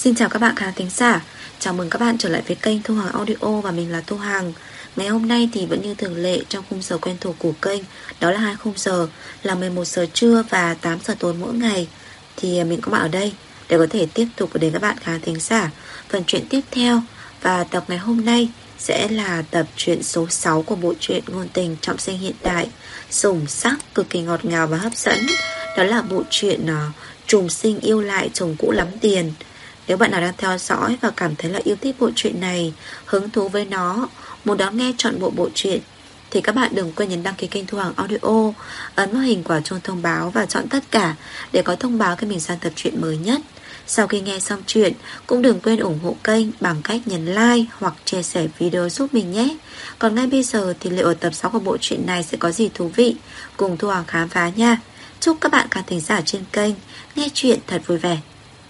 Xin chào các bạn khán thính giả. Chào mừng các bạn trở lại với kênh Thu Hằng Audio và mình là Thu Hằng. Ngày hôm nay thì vẫn như thường lệ trong khung giờ quen thuộc của kênh, đó là hai khung giờ là 11 giờ trưa và 8 giờ tối mỗi ngày. Thì mình có mặt ở đây để có thể tiếp tục đến các bạn khán thính giả phần truyện tiếp theo. Và tập ngày hôm nay sẽ là tập truyện số 6 của bộ truyện ngôn tình trọng sinh hiện đại, sủng sắc, cực kỳ ngọt ngào và hấp dẫn. Đó là bộ truyện Trùng sinh yêu lại chồng cũ lắm tiền. Nếu bạn nào đang theo dõi và cảm thấy là yêu thích bộ truyện này, hứng thú với nó, muốn đón nghe trọn bộ truyện, thì các bạn đừng quên nhấn đăng ký kênh Thu Hằng Audio, ấn vào hình quả chuông thông báo và chọn tất cả để có thông báo khi mình ra tập truyện mới nhất. Sau khi nghe xong truyện, cũng đừng quên ủng hộ kênh bằng cách nhấn like hoặc chia sẻ video giúp mình nhé. Còn ngay bây giờ thì liệu ở tập 6 của bộ truyện này sẽ có gì thú vị, cùng Thu Hằng khám phá nha. Chúc các bạn khán thính giả trên kênh nghe truyện thật vui vẻ.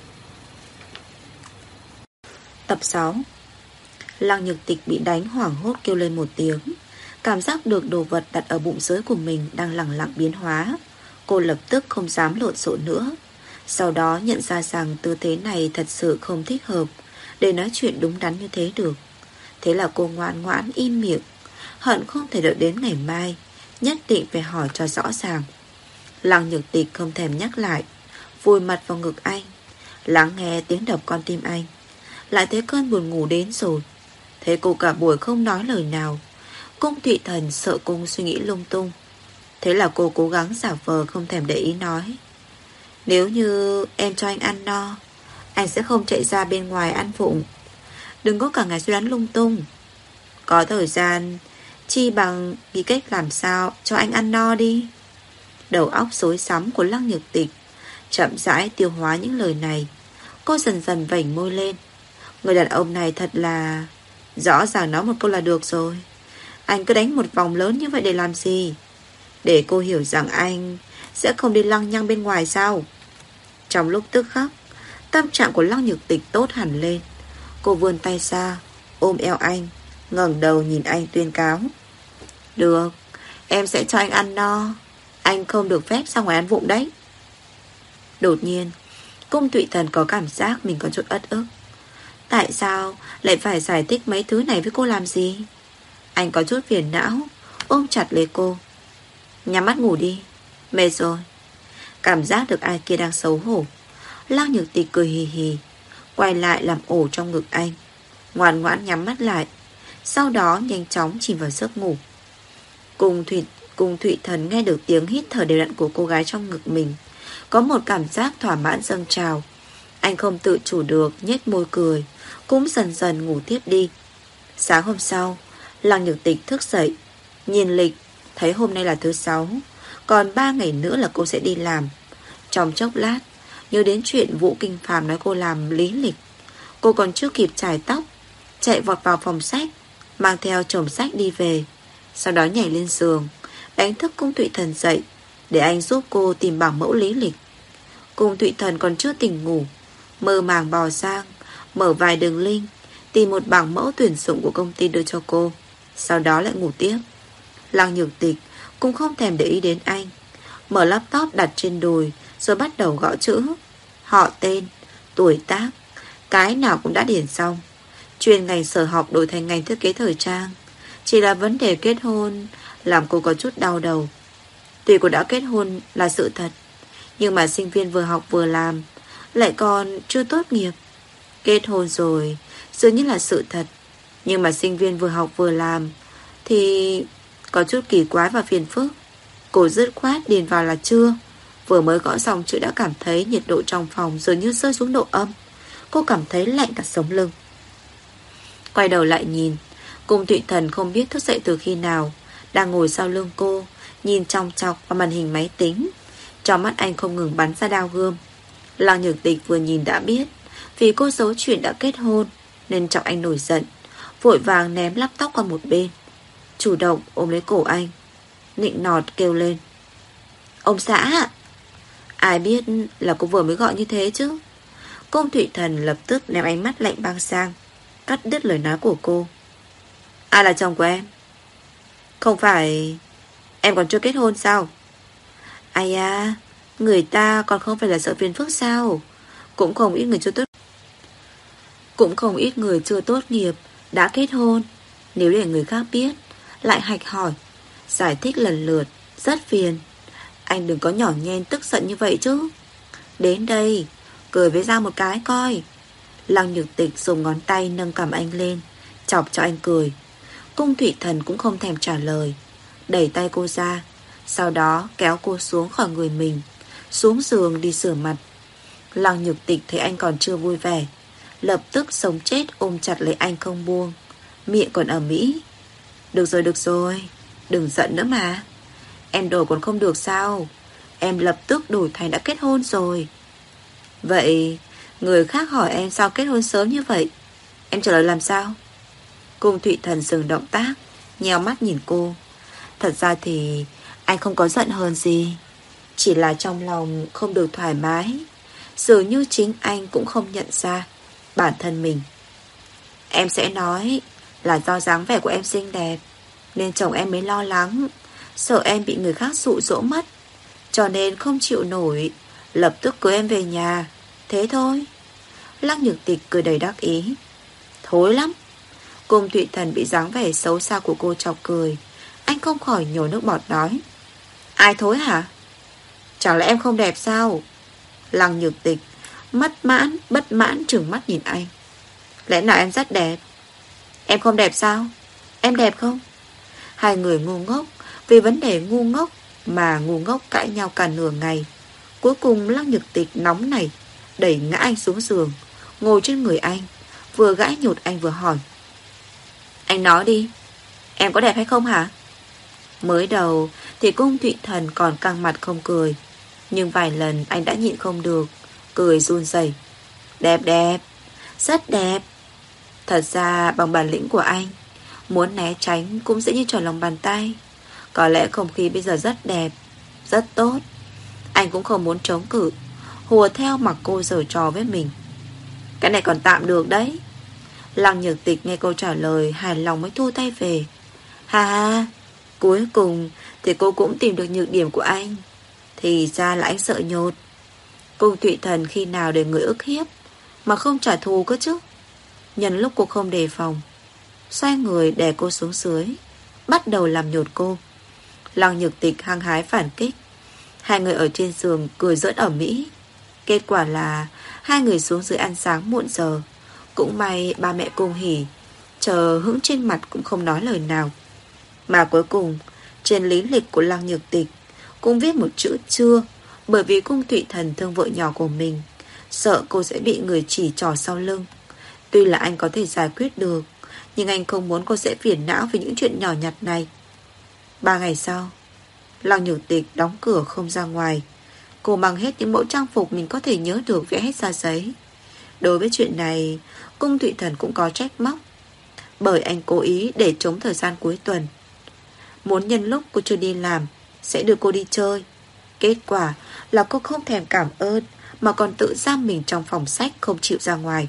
Tập 6. Lăng Nhược Tịch bị đánh hoảng hốt kêu lên một tiếng. Cảm giác được đồ vật đặt ở bụng dưới của mình đang lẳng lặng biến hóa. Cô lập tức không dám lộn xộn nữa. Sau đó nhận ra rằng tư thế này thật sự không thích hợp để nói chuyện đúng đắn như thế được. Thế là cô ngoan ngoãn im miệng, hận không thể đợi đến ngày mai, nhất định phải hỏi cho rõ ràng. Lăng Nhược Tịch không thèm nhắc lại, vùi mặt vào ngực anh, lắng nghe tiếng đập con tim anh. Lại thấy cơn buồn ngủ đến rồi. Thế cô cả buổi không nói lời nào. Cung Thụy Thần sợ cung suy nghĩ lung tung. Thế là cô cố gắng giả vờ không thèm để ý nói: nếu như em cho anh ăn no, anh sẽ không chạy ra bên ngoài ăn vụng. Đừng có cả ngày suy đoán lung tung. Có thời gian chi bằng nghĩ cách làm sao cho anh ăn no đi. Đầu óc rối rắm của Lăng Nhược Tịch chậm rãi tiêu hóa những lời này. Cô dần dần vểnh môi lên. Người đàn ông này thật là... rõ ràng nói một câu là được rồi. Anh cứ đánh một vòng lớn như vậy để làm gì? Để cô hiểu rằng anh sẽ không đi lăng nhăng bên ngoài sao? Trong lúc tức khắc, tâm trạng của Lăng Nhược Tịch tốt hẳn lên. Cô vươn tay ra ôm eo anh, ngẩng đầu nhìn anh tuyên cáo: được, em sẽ cho anh ăn no. Anh không được phép ra ngoài ăn vụng đấy. Đột nhiên Cung Thụy Thần có cảm giác mình có chút uất ức. Tại sao lại phải giải thích mấy thứ này với cô làm gì? Anh có chút phiền não, ôm chặt lấy cô. Nhắm mắt ngủ đi, mệt rồi. Cảm giác được ai kia đang xấu hổ, Lăng Nhược Tịch cười hì hì, quay lại làm ổ trong ngực anh, ngoan ngoãn nhắm mắt lại. Sau đó nhanh chóng chìm vào giấc ngủ. Cung Thụy Thần nghe được tiếng hít thở đều đặn của cô gái trong ngực mình, có một cảm giác thỏa mãn dâng trào. Anh không tự chủ được nhếch môi cười, cũng dần dần ngủ tiếp đi. Sáng hôm sau, Lăng Nhược Tịch thức dậy, nhìn lịch, thấy hôm nay là thứ 6, còn 3 ngày nữa là cô sẽ đi làm. Trong chốc lát nhớ đến chuyện Vũ Kinh Phàm nói cô làm lý lịch. Cô còn chưa kịp chải tóc, chạy vọt vào phòng sách, mang theo chồng sách đi về. Sau đó nhảy lên giường, đánh thức Cung Thụy Thần dậy để anh giúp cô tìm bảng mẫu lý lịch. Cung Thụy Thần còn chưa tỉnh ngủ, mơ màng bò sang, mở vài đường link, tìm một bảng mẫu tuyển dụng của công ty đưa cho cô. Sau đó lại ngủ tiếp. Lăng Nhược Tịch cũng không thèm để ý đến anh, mở laptop đặt trên đùi, rồi bắt đầu gõ chữ, họ tên, tuổi tác, cái nào cũng đã điền xong. Chuyên ngành sở học đổi thành ngành thiết kế thời trang. Chỉ là vấn đề kết hôn làm cô có chút đau đầu. Tuy cô đã kết hôn là sự thật, nhưng mà sinh viên vừa học vừa làm, lại còn chưa tốt nghiệp. Kết hôn rồi dường như là sự thật, nhưng mà sinh viên vừa học vừa làm thì có chút kỳ quái và phiền phức. Cô dứt khoát điền vào là chưa. Vừa mới gõ xong chữ đã cảm thấy nhiệt độ trong phòng dường như rơi xuống độ âm. Cô cảm thấy lạnh cả sống lưng. Quay đầu lại nhìn, Cung Thụy Thần không biết thức dậy từ khi nào, đang ngồi sau lưng cô, nhìn chòng chọc vào màn hình máy tính. Trong mắt anh không ngừng bắn ra đao gươm. Lăng Nhược Tịch vừa nhìn đã biết, vì cô giấu chuyện đã kết hôn nên chọc anh nổi giận, vội vàng ném laptop qua một bên, chủ động ôm lấy cổ anh, nịnh nọt kêu lên: ông xã! Ai biết là cô vừa mới gọi như thế chứ. Cung Thụy Thần lập tức ném ánh mắt lạnh băng sang, cắt đứt lời nói của cô. Ai là chồng của em? Không phải em còn chưa kết hôn sao? Ai à, người ta còn không phải là sợ phiền phức sao? Cũng không ít người chưa tốt. Cũng không ít người chưa tốt nghiệp đã kết hôn. Nếu để người khác biết, lại hạch hỏi, giải thích lần lượt, rất phiền. Anh đừng có nhỏ nhen tức giận như vậy chứ. Đến đây, cười với Giang một cái coi. Lăng Nhược Tịch dùng ngón tay nâng cằm anh lên, chọc cho anh cười. Cung Thụy Thần cũng không thèm trả lời, đẩy tay cô ra, sau đó kéo cô xuống khỏi người mình, xuống giường đi rửa mặt. Lăng Nhược Tịch thấy anh còn chưa vui vẻ, lập tức sống chết ôm chặt lấy anh không buông, miệng còn ầm ĩ. Được rồi, đừng giận nữa mà. Em đổi còn không được sao? Em lập tức đổi thành đã kết hôn rồi. Vậy người khác hỏi em sao kết hôn sớm như vậy, em trả lời làm sao? Cung Thụy Thần dừng động tác, nheo mắt nhìn cô. Thật ra thì anh không có giận hờn gì, chỉ là trong lòng không được thoải mái. Dường như chính anh cũng không nhận ra bản thân mình. Em sẽ nói là do dáng vẻ của em xinh đẹp nên chồng em mới lo lắng, sợ em bị người khác dụ dỗ mất, cho nên không chịu nổi, lập tức cưới em về nhà. Thế thôi. Lăng Nhược Tịch cười đầy đắc ý. Thối lắm. Cung Thụy Thần bị dáng vẻ xấu xa của cô chọc cười. Anh không khỏi nhổ nước bọt nói. Ai thối hả? Chẳng lẽ em không đẹp sao? Lăng Nhược Tịch bất mãn trừng mắt nhìn anh. Lẽ nào em rất đẹp? Em không đẹp sao? Em đẹp không? Hai người ngu ngốc vì vấn đề ngu ngốc mà ngu ngốc cãi nhau cả nửa ngày. Cuối cùng Lăng Nhược Tịch nóng này đẩy ngã anh xuống giường, ngồi trên người anh, vừa gãi nhột anh vừa hỏi. Anh nói đi, em có đẹp hay không hả? Mới đầu thì Cung Thụy Thần còn căng mặt không cười, nhưng vài lần anh đã nhịn không được, cười run rẩy. Đẹp, rất đẹp. Thật ra bằng bản lĩnh của anh, muốn né tránh cũng dễ như trở lòng bàn tay. Có lẽ không khí bây giờ rất đẹp, rất tốt. Anh cũng không muốn chống cự, hùa theo mặc cô giở trò với mình. Cái này còn tạm được đấy. Lăng Nhược Tịch nghe câu trả lời hài lòng mới thu tay về. Ha, cuối cùng thì cô cũng tìm được nhược điểm của anh. Thì ra là anh sợ nhột. Cung Thụy Thần khi nào để người ức hiếp mà không trả thù cơ chứ. Nhân lúc cô không đề phòng, xoay người đè cô xuống dưới, bắt đầu làm nhột cô. Lăng Nhược Tịch hăng hái phản kích. Hai người ở trên giường cười giỡn ầm ĩ. Kết quả là hai người xuống dưới ăn sáng muộn giờ. Cũng may ba mẹ Cung Hỉ chờ hững trên mặt cũng không nói lời nào. Mà cuối cùng trên lý lịch của Lăng Nhược Tịch cũng viết một chữ chưa, bởi vì Cung Thụy Thần thương vợ nhỏ của mình, sợ cô sẽ bị người chỉ trỏ sau lưng. Tuy là anh có thể giải quyết được, nhưng anh không muốn cô sẽ phiền não về những chuyện nhỏ nhặt này. 3 ngày sau, Lăng Nhược Tịch đóng cửa không ra ngoài. Cô mang hết những mẫu trang phục mình có thể nhớ được vẽ hết ra giấy. Đối với chuyện này, Cung Thụy Thần cũng có trách móc, bởi anh cố ý để trống thời gian cuối tuần, muốn nhân lúc cô chưa đi làm sẽ đưa cô đi chơi. Kết quả là cô không thèm cảm ơn mà còn tự giam mình trong phòng sách không chịu ra ngoài.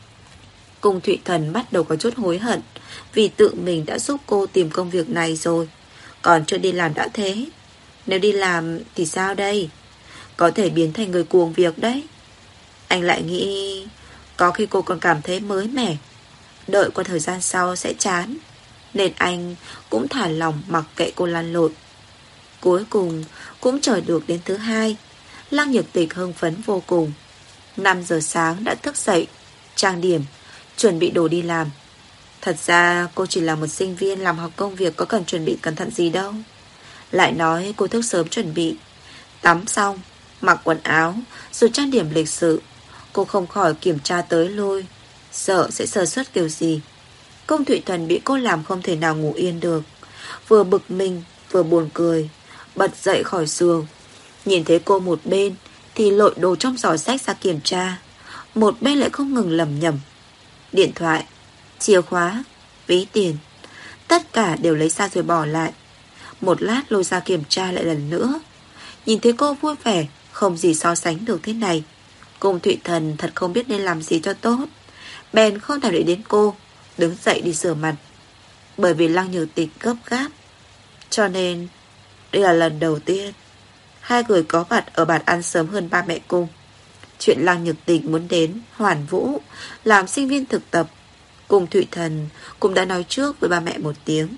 Cung Thụy Thần bắt đầu có chút hối hận vì tự mình đã giúp cô tìm công việc này rồi, còn chưa đi làm đã thế. Nếu đi làm thì sao đây? Có thể biến thành người cuồng việc đấy. Anh lại nghĩ có khi cô còn cảm thấy mới mẻ, đợi qua thời gian sau sẽ chán, nên anh cũng thả lòng mặc kệ cô lăn lộn. Cuối cùng cũng chờ được đến thứ hai. Lăng Nhược Tịch hưng phấn vô cùng. 5 giờ sáng đã thức dậy, trang điểm, chuẩn bị đồ đi làm. Thật ra cô chỉ là một sinh viên làm học công việc, có cần chuẩn bị cẩn thận gì đâu. Lại nói cô thức sớm chuẩn bị, tắm xong, mặc quần áo, rồi trang điểm lịch sự. Cô không khỏi kiểm tra tới lui, sợ sẽ sơ suất kiểu gì. Cung Thụy Thần bị cô làm không thể nào ngủ yên được, vừa bực mình vừa buồn cười, bật dậy khỏi giường. Nhìn thấy cô một bên thì lội đồ trong giỏ sách ra kiểm tra, một bên lại không ngừng lẩm nhẩm. Điện thoại, chìa khóa, ví tiền, tất cả đều lấy ra rồi bỏ lại. Một lát lôi ra kiểm tra lại lần nữa. Nhìn thấy cô vui vẻ, không gì so sánh được thế này, Cung Thụy Thần thật không biết nên làm gì cho tốt, bèn không thèm để đến cô, đứng dậy đi rửa mặt. Bởi vì Lăng Nhược Tịch gấp gáp, cho nên đây là lần đầu tiên hai người có mặt ở bàn ăn sớm hơn ba mẹ Cung. Chuyện Lăng Nhược Tịch muốn đến Hoàn Vũ làm sinh viên thực tập cùng Thụy Thần cũng đã nói trước với ba mẹ một tiếng.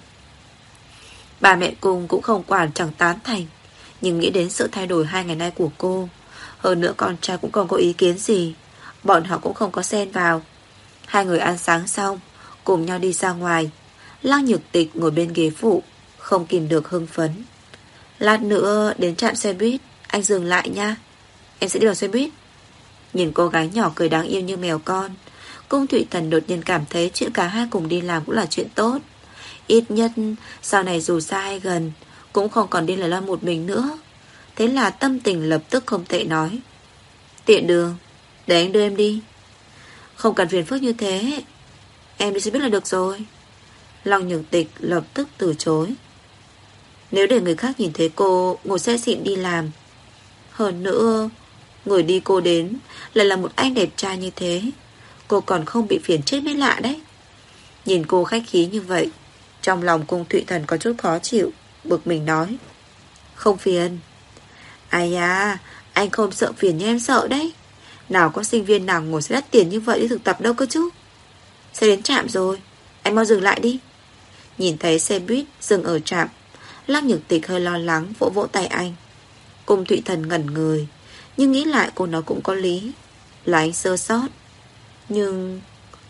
Ba mẹ cùng cũng không quản chẳng tán thành, nhưng nghĩ đến sự thay đổi 2 ngày nay của cô, hơn nữa con trai cũng không có ý kiến gì, bọn họ cũng không có xen vào. Hai người ăn sáng xong cùng nhau đi ra ngoài. Lăng Nhược Tịch ngồi bên ghế phụ, không kìm được hưng phấn. Lát nữa đến trạm xe buýt, anh dừng lại nha. Em sẽ đi vào xe buýt. Nhìn cô gái nhỏ cười đáng yêu như mèo con, Cung Thụy Thần đột nhiên cảm thấy chuyện cả hai cùng đi làm cũng là chuyện tốt. Ít nhất sau này dù xa hay gần cũng không còn đi Đài Loan một mình nữa. Thế là tâm tình lập tức không tệ nói: tiện đường, để anh đưa em đi. Không cần phiền phức như thế, em đi xe buýt là được rồi. Lăng Nhược Tịch lập tức từ chối. Nếu để người khác nhìn thấy cô ngồi xe xịn đi làm, hơn nữa người đi cô đến lại là một anh đẹp trai như thế, cô còn không bị phiền chết mới lạ đấy. Nhìn cô khách khí như vậy, trong lòng Cung Thụy Thần có chút khó chịu, bực mình nói: không phiền. Ai à, anh không sợ phiền như em sợ đấy. Nào có sinh viên nào ngồi xe đắt tiền như vậy đi thực tập đâu cơ chứ. Xe đến trạm rồi, anh mau dừng lại đi. Nhìn thấy xe buýt dừng ở trạm, Lăng Nhược Tịch hơi lo lắng vỗ vỗ tay anh. Cung Thụy Thần ngẩn người, nhưng nghĩ lại cô nói cũng có lý, là anh sơ sót. Nhưng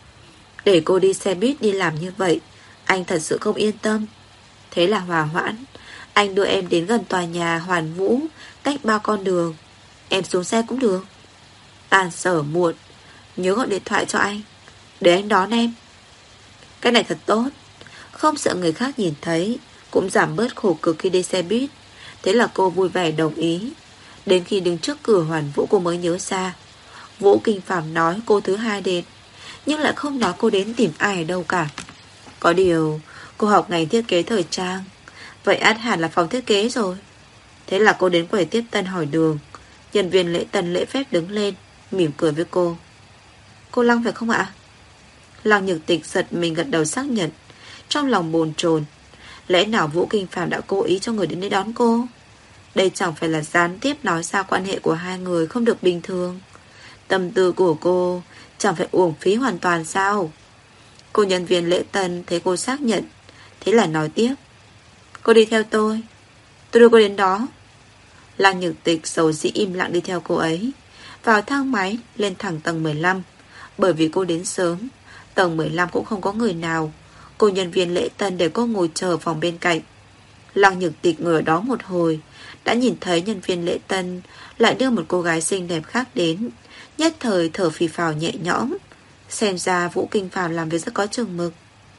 để cô đi xe buýt đi làm như vậy, anh thật sự không yên tâm. Thế là hòa hoãn, anh đưa em đến gần tòa nhà Hoàn Vũ, cách 3 con đường. Em xuống xe cũng được. Tan sở muộn, nhớ gọi điện thoại cho anh, để anh đón em. Cái này thật tốt, không sợ người khác nhìn thấy, cũng giảm bớt khổ cực khi đi xe buýt. Thế là cô vui vẻ đồng ý. Đến khi đứng trước cửa Hoàn Vũ cô mới nhớ ra, Vũ Kinh Phạm nói cô thứ hai đến, nhưng lại không nói cô đến tìm ai ở đâu cả. Có điều cô học ngành thiết kế thời trang, vậy ắt hẳn là phòng thiết kế rồi. Thế là cô đến quầy tiếp tân hỏi đường. Nhân viên lễ tân lễ phép đứng lên, mỉm cười với cô. Cô Lăng phải không ạ? Lăng Nhược Tịch giật mình gật đầu xác nhận, trong lòng bồn chồn. Lẽ nào Vũ Kinh Phạm đã cố ý cho người đến đây đón cô? Đây chẳng phải là gián tiếp nói ra quan hệ của hai người không được bình thường. Tâm tư của cô chẳng phải uổng phí hoàn toàn sao? Cô nhân viên lễ tân thấy cô xác nhận, thế là nói tiếp: cô đi theo tôi đưa cô đến đó. Lăng Nhược Tịch xấu dĩ im lặng đi theo cô ấy. Vào thang máy lên thẳng tầng 15. Bởi vì cô đến sớm, tầng 15 cũng không có người nào. Cô nhân viên lễ tân để cô ngồi chờ phòng bên cạnh. Lăng Nhược Tịch ngồi ở đó một hồi, đã nhìn thấy nhân viên lễ tân lại đưa một cô gái xinh đẹp khác đến. Nhất thời thở phì phào nhẹ nhõm. Xem ra Vũ Kinh Phạm làm việc rất có chừng mực.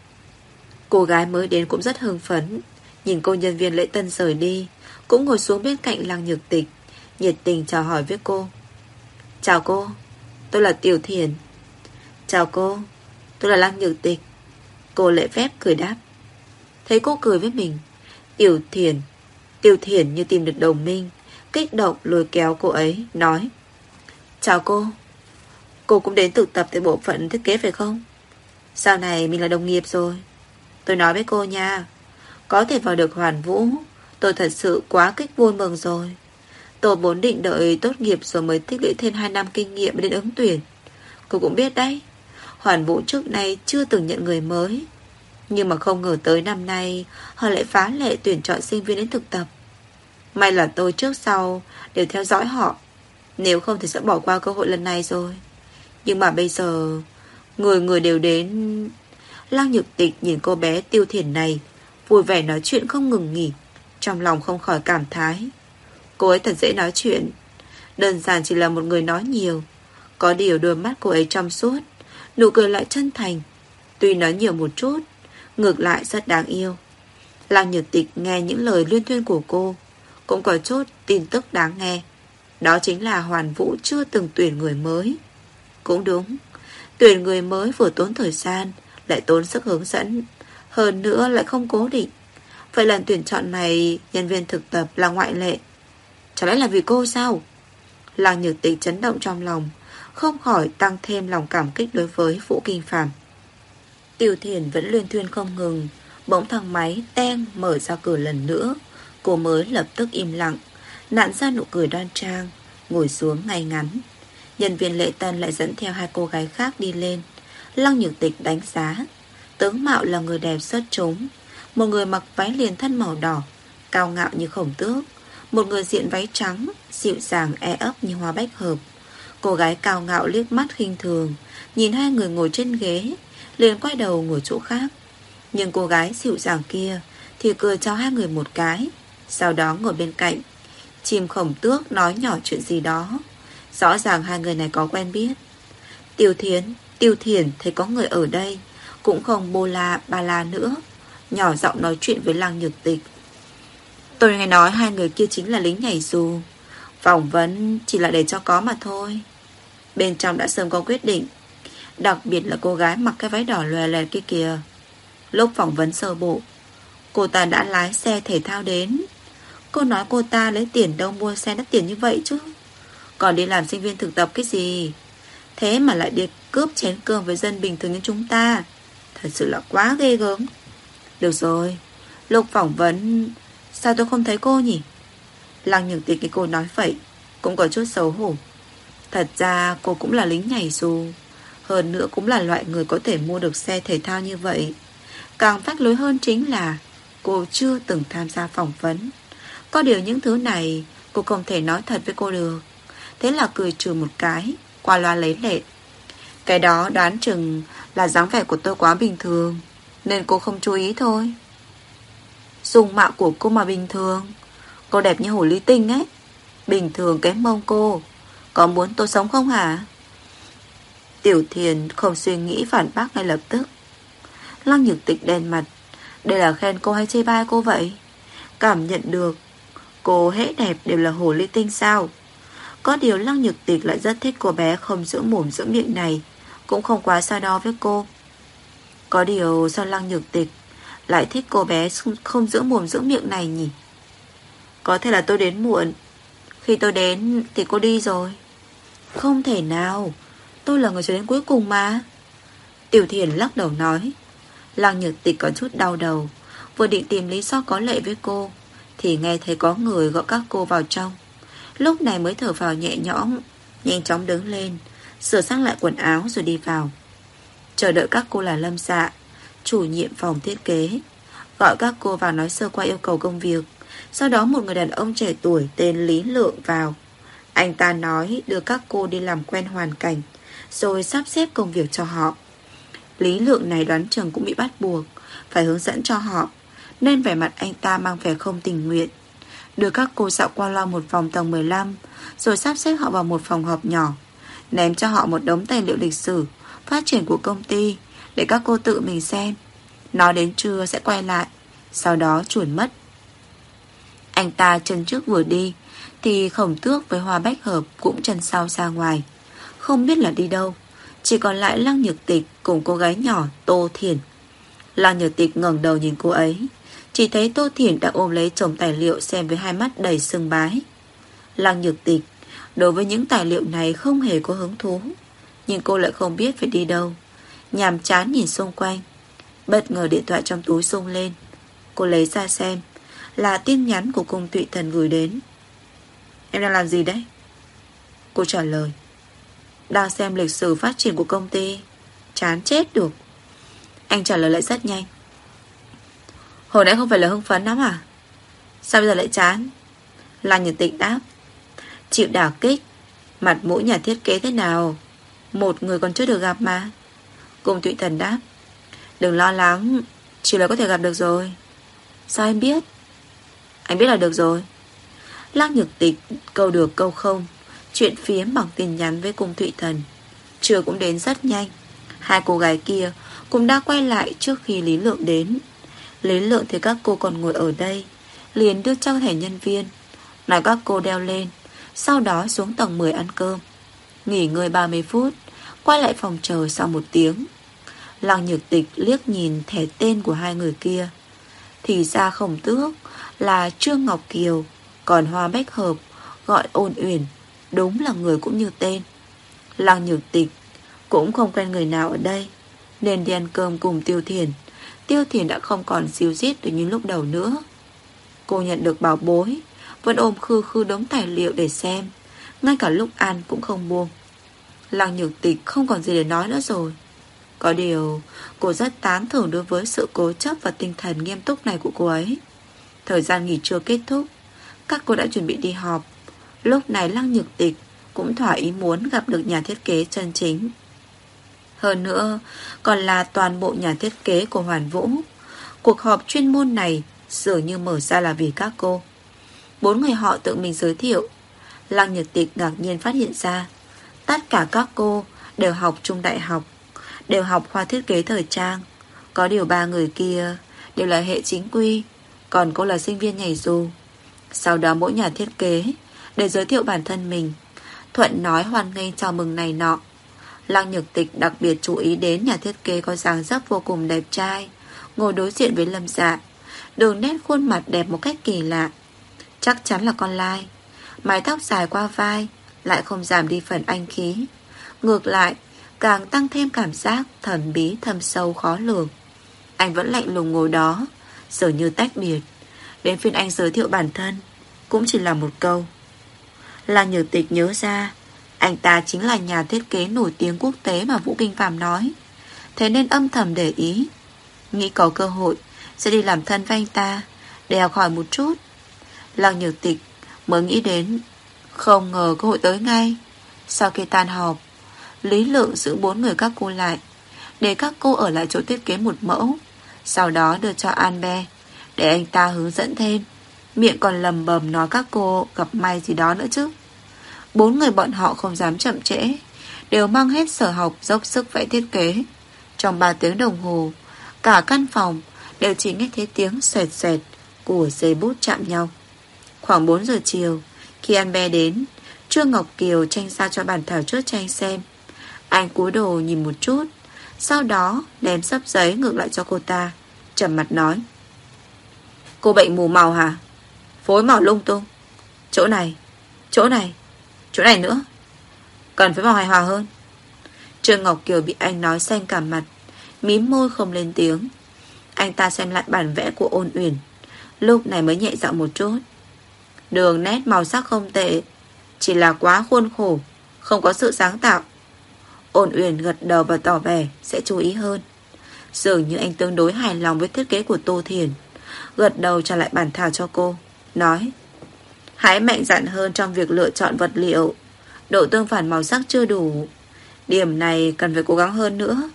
Cô gái mới đến cũng rất hưng phấn. Nhìn cô nhân viên lễ tân rời đi, cũng ngồi xuống bên cạnh Lăng Nhược Tịch, nhiệt tình chào hỏi với cô. Chào cô, tôi là Tiểu Thiển. Chào cô, tôi là Lăng Nhược Tịch. Cô lễ phép cười đáp. Thấy cô cười với mình, Tiểu Thiển như tìm được đồng minh, kích động lôi kéo cô ấy, nói: chào cô cũng đến thực tập tại bộ phận thiết kế phải không? Sau này mình là đồng nghiệp rồi. Tôi nói với cô nha, có thể vào được Hoàn Vũ, tôi thật sự quá kích vui mừng rồi. Tôi vốn định đợi tốt nghiệp rồi mới tích lũy thêm 2 năm kinh nghiệm để đến ứng tuyển. Cô cũng biết đấy, Hoàn Vũ trước nay chưa từng nhận người mới, nhưng mà không ngờ tới năm nay họ lại phá lệ tuyển chọn sinh viên đến thực tập. May là tôi trước sau đều theo dõi họ, nếu không thì sẽ bỏ qua cơ hội lần này rồi. Nhưng mà bây giờ người người đều đến. Lăng Nhược Tịch nhìn cô bé Tiêu Thiển này vui vẻ nói chuyện không ngừng nghỉ, trong lòng không khỏi cảm thán. Cô ấy thật dễ nói chuyện, đơn giản chỉ là một người nói nhiều. Có điều đôi mắt cô ấy trong suốt, nụ cười lại chân thành. Tuy nói nhiều một chút, ngược lại rất đáng yêu. Lăng Nhược Tịch nghe những lời luyên thuyên của cô, cũng có chút tin tức đáng nghe. Đó chính là Hoàn Vũ chưa từng tuyển người mới. Cũng đúng, tuyển người mới vừa tốn thời gian, lại tốn sức hướng dẫn, hơn nữa lại không cố định. Vậy lần tuyển chọn này, nhân viên thực tập là ngoại lệ. Chẳng lẽ là vì cô sao? Lăng Nhược Tịch chấn động trong lòng, không khỏi tăng thêm lòng cảm kích đối với Vũ Kinh Phạm. Tiểu Thiển vẫn luyên thuyên không ngừng. Bỗng thang máy teng mở ra cửa lần nữa, cô mới lập tức im lặng, nặn ra nụ cười đoan trang, ngồi xuống ngay ngắn. Nhân viên lễ tân lại dẫn theo hai cô gái khác đi lên. Lăng Nhược Tịch đánh giá. Tướng mạo là người đẹp xuất chúng. Một người mặc váy liền thân màu đỏ, cao ngạo như Khổng Tước. Một người diện váy trắng, dịu dàng e ấp như hoa bách hợp. Cô gái cao ngạo liếc mắt khinh thường, nhìn hai người ngồi trên ghế, liền quay đầu ngồi chỗ khác. Nhưng cô gái dịu dàng kia thì cười chào hai người một cái, sau đó ngồi bên cạnh. Chim Khổng Tước nói nhỏ chuyện gì đó. Rõ ràng hai người này có quen biết. Tiêu Thiển thấy có người ở đây, cũng không bô la ba la nữa, nhỏ giọng nói chuyện với Lăng Nhược Tịch. Tôi nghe nói hai người kia chính là lính nhảy dù. Phỏng vấn chỉ là để cho có mà thôi. Bên trong đã sớm có quyết định. Đặc biệt là cô gái mặc cái váy đỏ lòe loẹt kia kìa. Lúc phỏng vấn sơ bộ, cô ta đã lái xe thể thao đến. Cô nói cô ta lấy tiền đâu mua xe đắt tiền như vậy chứ. Còn đi làm sinh viên thực tập cái gì. Thế mà lại đi cướp chén cơm với dân bình thường như chúng ta. Thật sự là quá ghê gớm. Được rồi, lúc phỏng vấn sao tôi không thấy cô nhỉ? Lăng Nhược Tịch cái cô nói vậy cũng có chút xấu hổ. Thật ra cô cũng là lính nhảy dù, hơn nữa cũng là loại người có thể mua được xe thể thao như vậy. Càng phách lối hơn chính là cô chưa từng tham gia phỏng vấn. Có điều những thứ này cô không thể nói thật với cô được. Thế là cười trừ một cái, qua loa lấy lệ. Cái đó đoán chừng là dáng vẻ của tôi quá bình thường, nên cô không chú ý thôi. Dung mạo của cô mà bình thường. Cô đẹp như hồ ly tinh ấy. Bình thường cái mông cô. Có muốn tôi sống không hả? Tiểu Thiền không suy nghĩ phản bác ngay lập tức. Lăng Nhược Tịch đen mặt. Đây là khen cô hay chê bai cô vậy? Cảm nhận được cô hễ đẹp đều là hồ ly tinh sao? Có điều Lăng Nhược Tịch lại rất thích cô bé không giữ mồm giữ miệng này, cũng không quá so đo với cô. Có điều sao Lăng Nhược Tịch lại thích cô bé không giữ mồm giữ miệng này nhỉ? Có thể là tôi đến muộn. Khi tôi đến thì cô đi rồi. Không thể nào, tôi là người cho đến cuối cùng mà. Tiểu Thiền lắc đầu nói. Lăng Nhược Tịch có chút đau đầu, vừa định tìm lý do có lệ với cô thì nghe thấy có người gọi các cô vào trong. Lúc này mới thở phào nhẹ nhõm, nhanh chóng đứng lên, sửa sang lại quần áo rồi đi vào. Chờ đợi các cô là Lâm Dạ, chủ nhiệm phòng thiết kế, gọi các cô vào nói sơ qua yêu cầu công việc. Sau đó một người đàn ông trẻ tuổi tên Lý Lượng vào. Anh ta nói đưa các cô đi làm quen hoàn cảnh, rồi sắp xếp công việc cho họ. Lý Lượng này đoán chừng cũng bị bắt buộc phải hướng dẫn cho họ, nên vẻ mặt anh ta mang vẻ không tình nguyện. Đưa các cô dạo qua loa một vòng tầng 15, rồi sắp xếp họ vào một phòng họp nhỏ, ném cho họ một đống tài liệu lịch sử phát triển của công ty để các cô tự mình xem. Nói đến trưa sẽ quay lại, sau đó chuồn mất. Anh ta chân trước vừa đi thì Khổng Tước với Hoa Bách Hợp cũng chân sau ra ngoài, không biết là đi đâu. Chỉ còn lại Lăng Nhược Tịch cùng cô gái nhỏ Tô Thiển. Lăng Nhược Tịch ngẩng đầu nhìn cô ấy, chỉ thấy Tô Thiển đã ôm lấy chồng tài liệu xem với hai mắt đầy sưng bái. Lăng Nhược Tịch đối với những tài liệu này không hề có hứng thú, nhưng cô lại không biết phải đi đâu, nhàm chán nhìn xung quanh. Bất ngờ điện thoại trong túi rung lên. Cô lấy ra xem, là tin nhắn của Cung Tụy Thần gửi đến. Em đang làm gì đấy? Cô trả lời. Đang xem lịch sử phát triển của công ty. Chán chết được. Anh trả lời lại rất nhanh. Hồi nãy không phải là hưng phấn lắm à? Sao bây giờ lại chán? Lăng Nhược Tịch đáp. Chịu đả kích. Mặt mũi nhà thiết kế thế nào? Một người còn chưa được gặp mà. Cung Tụy Thần đáp. Đừng lo lắng, chỉ là có thể gặp được rồi. Sao em biết? Anh biết là được rồi. Lăng Nhược Tịch câu được câu không, chuyện phiếm bằng tin nhắn với Cung Thụy Thần. Trưa cũng đến rất nhanh. Hai cô gái kia cũng đã quay lại trước khi Lý Lượng đến. Lý Lượng thì các cô còn ngồi ở đây, liền đưa cho thẻ nhân viên, nói các cô đeo lên, sau đó xuống tầng 10 ăn cơm, nghỉ ngơi 30 phút, quay lại phòng chờ sau 1 tiếng. Lăng Nhược Tịch liếc nhìn thẻ tên của hai người kia. Thì ra Khổng Tước là Trương Ngọc Kiều, còn Hoa Bách Hợp gọi Ôn Uyển, đúng là người cũng như tên. Lăng Nhược Tịch cũng không quen người nào ở đây, nên đi ăn cơm cùng Tiêu Thiền. Tiêu Thiền đã không còn díu dít được như lúc đầu nữa. Cô nhận được bảo bối, vẫn ôm khư khư đống tài liệu để xem, ngay cả lúc ăn cũng không buông. Lăng Nhược Tịch không còn gì để nói nữa rồi. Có điều cô rất tán thưởng đối với sự cố chấp và tinh thần nghiêm túc này của cô ấy. Thời gian nghỉ trưa kết thúc, các cô đã chuẩn bị đi họp. Lúc này Lăng Nhược Tịch cũng thỏa ý muốn gặp được nhà thiết kế chân chính. Hơn nữa còn là toàn bộ nhà thiết kế của Hoàn Vũ. Cuộc họp chuyên môn này dường như mở ra là vì các cô. 4 người họ tự mình giới thiệu. Lăng Nhược Tịch ngạc nhiên phát hiện ra tất cả các cô đều học trung đại học, đều học khoa thiết kế thời trang. Có điều 3 người kia đều là hệ chính quy, còn cô là sinh viên nhảy dù. Sau đó mỗi nhà thiết kế để giới thiệu bản thân mình, thuận nói hoan nghênh chào mừng này nọ. Lăng Nhược Tịch đặc biệt chú ý đến nhà thiết kế có dáng dấp vô cùng đẹp trai, ngồi đối diện với Lâm Dạ. Đường nét khuôn mặt đẹp một cách kỳ lạ, chắc chắn là con lai. Mái tóc dài qua vai lại không giảm đi phần anh khí, ngược lại càng tăng thêm cảm giác thần bí thâm sâu khó lường. Anh vẫn lạnh lùng ngồi đó, dường như tách biệt. Đến phiên anh giới thiệu bản thân cũng chỉ là một câu. Lăng Nhược Tịch nhớ ra anh ta chính là nhà thiết kế nổi tiếng quốc tế mà Vũ Kinh Phạm nói, thế nên âm thầm để ý, nghĩ có cơ hội sẽ đi làm thân với anh ta để học hỏi một chút. Lăng Nhược Tịch mới nghĩ đến, không ngờ cơ hội tới ngay. Sau khi tan họp, Lý Lượng giữ 4 người các cô lại, để các cô ở lại chỗ thiết kế một mẫu, sau đó đưa cho Albert để anh ta hướng dẫn thêm. Miệng còn lầm bầm nói các cô gặp may gì đó nữa chứ. 4 người bọn họ không dám chậm trễ, đều mang hết sở học dốc sức vẽ thiết kế. Trong 3 tiếng đồng hồ, cả căn phòng đều chỉ nghe thấy tiếng xoẹt xoẹt của giấy bút chạm nhau. Khoảng 4 giờ chiều, khi Albert đến, Trương Ngọc Kiều tranh ra cho bản thảo trước cho anh xem. Anh cúi đầu nhìn một chút, sau đó đem sấp giấy ngược lại cho cô ta, trầm mặt nói: Cô bệnh mù màu hả? Phối màu lung tung. Chỗ này, chỗ này, chỗ này nữa, cần phải màu hài hòa hơn. Trương Ngọc Kiều bị anh nói xanh cả mặt, mím môi không lên tiếng. Anh ta xem lại bản vẽ của Ôn Uyển, lúc này mới nhẹ giọng một chút: Đường nét màu sắc không tệ, chỉ là quá khuôn khổ, không có sự sáng tạo. Ôn Uyển gật đầu và tỏ vẻ sẽ chú ý hơn. Dường như anh tương đối hài lòng với thiết kế của Tô Thiền, gật đầu trả lại bản thảo cho cô, nói: Hãy mạnh dạn hơn trong việc lựa chọn vật liệu, độ tương phản màu sắc chưa đủ, điểm này cần phải cố gắng hơn nữa.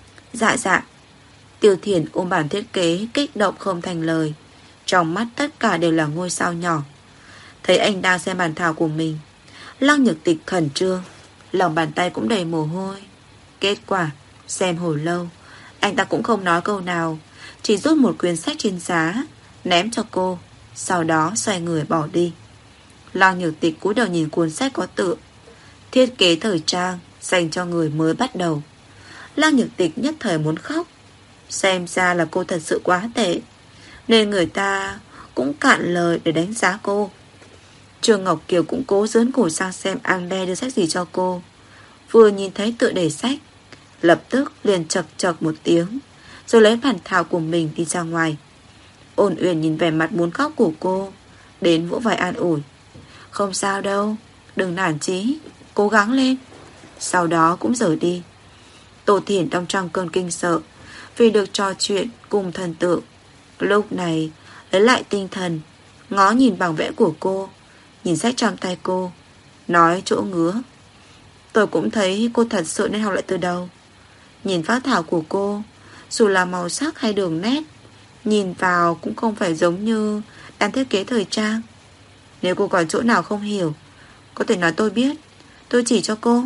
Dạ dạ. Tiêu Thiền ôm bản thiết kế kích động không thành lời, trong mắt tất cả đều là ngôi sao nhỏ. Thấy anh đang xem bản thảo của mình, Lăng Nhược Tịch khẩn trương, lòng bàn tay cũng đầy mồ hôi. Kết quả xem hồi lâu, anh ta cũng không nói câu nào, chỉ rút một quyển sách trên giá ném cho cô, sau đó xoay người bỏ đi. Lăng Nhược Tịch cúi đầu nhìn cuốn sách có tựa Thiết kế thời trang dành cho người mới bắt đầu. Lăng Nhược Tịch nhất thời muốn khóc. Xem ra là cô thật sự quá tệ, nên người ta cũng cạn lời để đánh giá cô. Trương Ngọc Kiều cũng cố dướn cổ sang xem Albert đưa sách gì cho cô. Vừa nhìn thấy tựa đề sách, lập tức liền chật chật một tiếng, rồi lấy bản thảo của mình đi ra ngoài. Ôn Uyển nhìn vẻ mặt muốn khóc của cô, đến vỗ vai an ủi: Không sao đâu, đừng nản chí, cố gắng lên. Sau đó cũng rời đi. Tô Thiển đang trong cơn kinh sợ vì được trò chuyện cùng thần tượng, lúc này lấy lại tinh thần, ngó nhìn bảng vẽ của cô, nhìn sách trong tay cô, nói chỗ ngứa: Tôi cũng thấy cô thật sự nên học lại từ đầu. Nhìn phác thảo của cô, dù là màu sắc hay đường nét, nhìn vào cũng không phải giống như đang thiết kế thời trang. Nếu cô còn chỗ nào không hiểu, có thể nói tôi biết, tôi chỉ cho cô.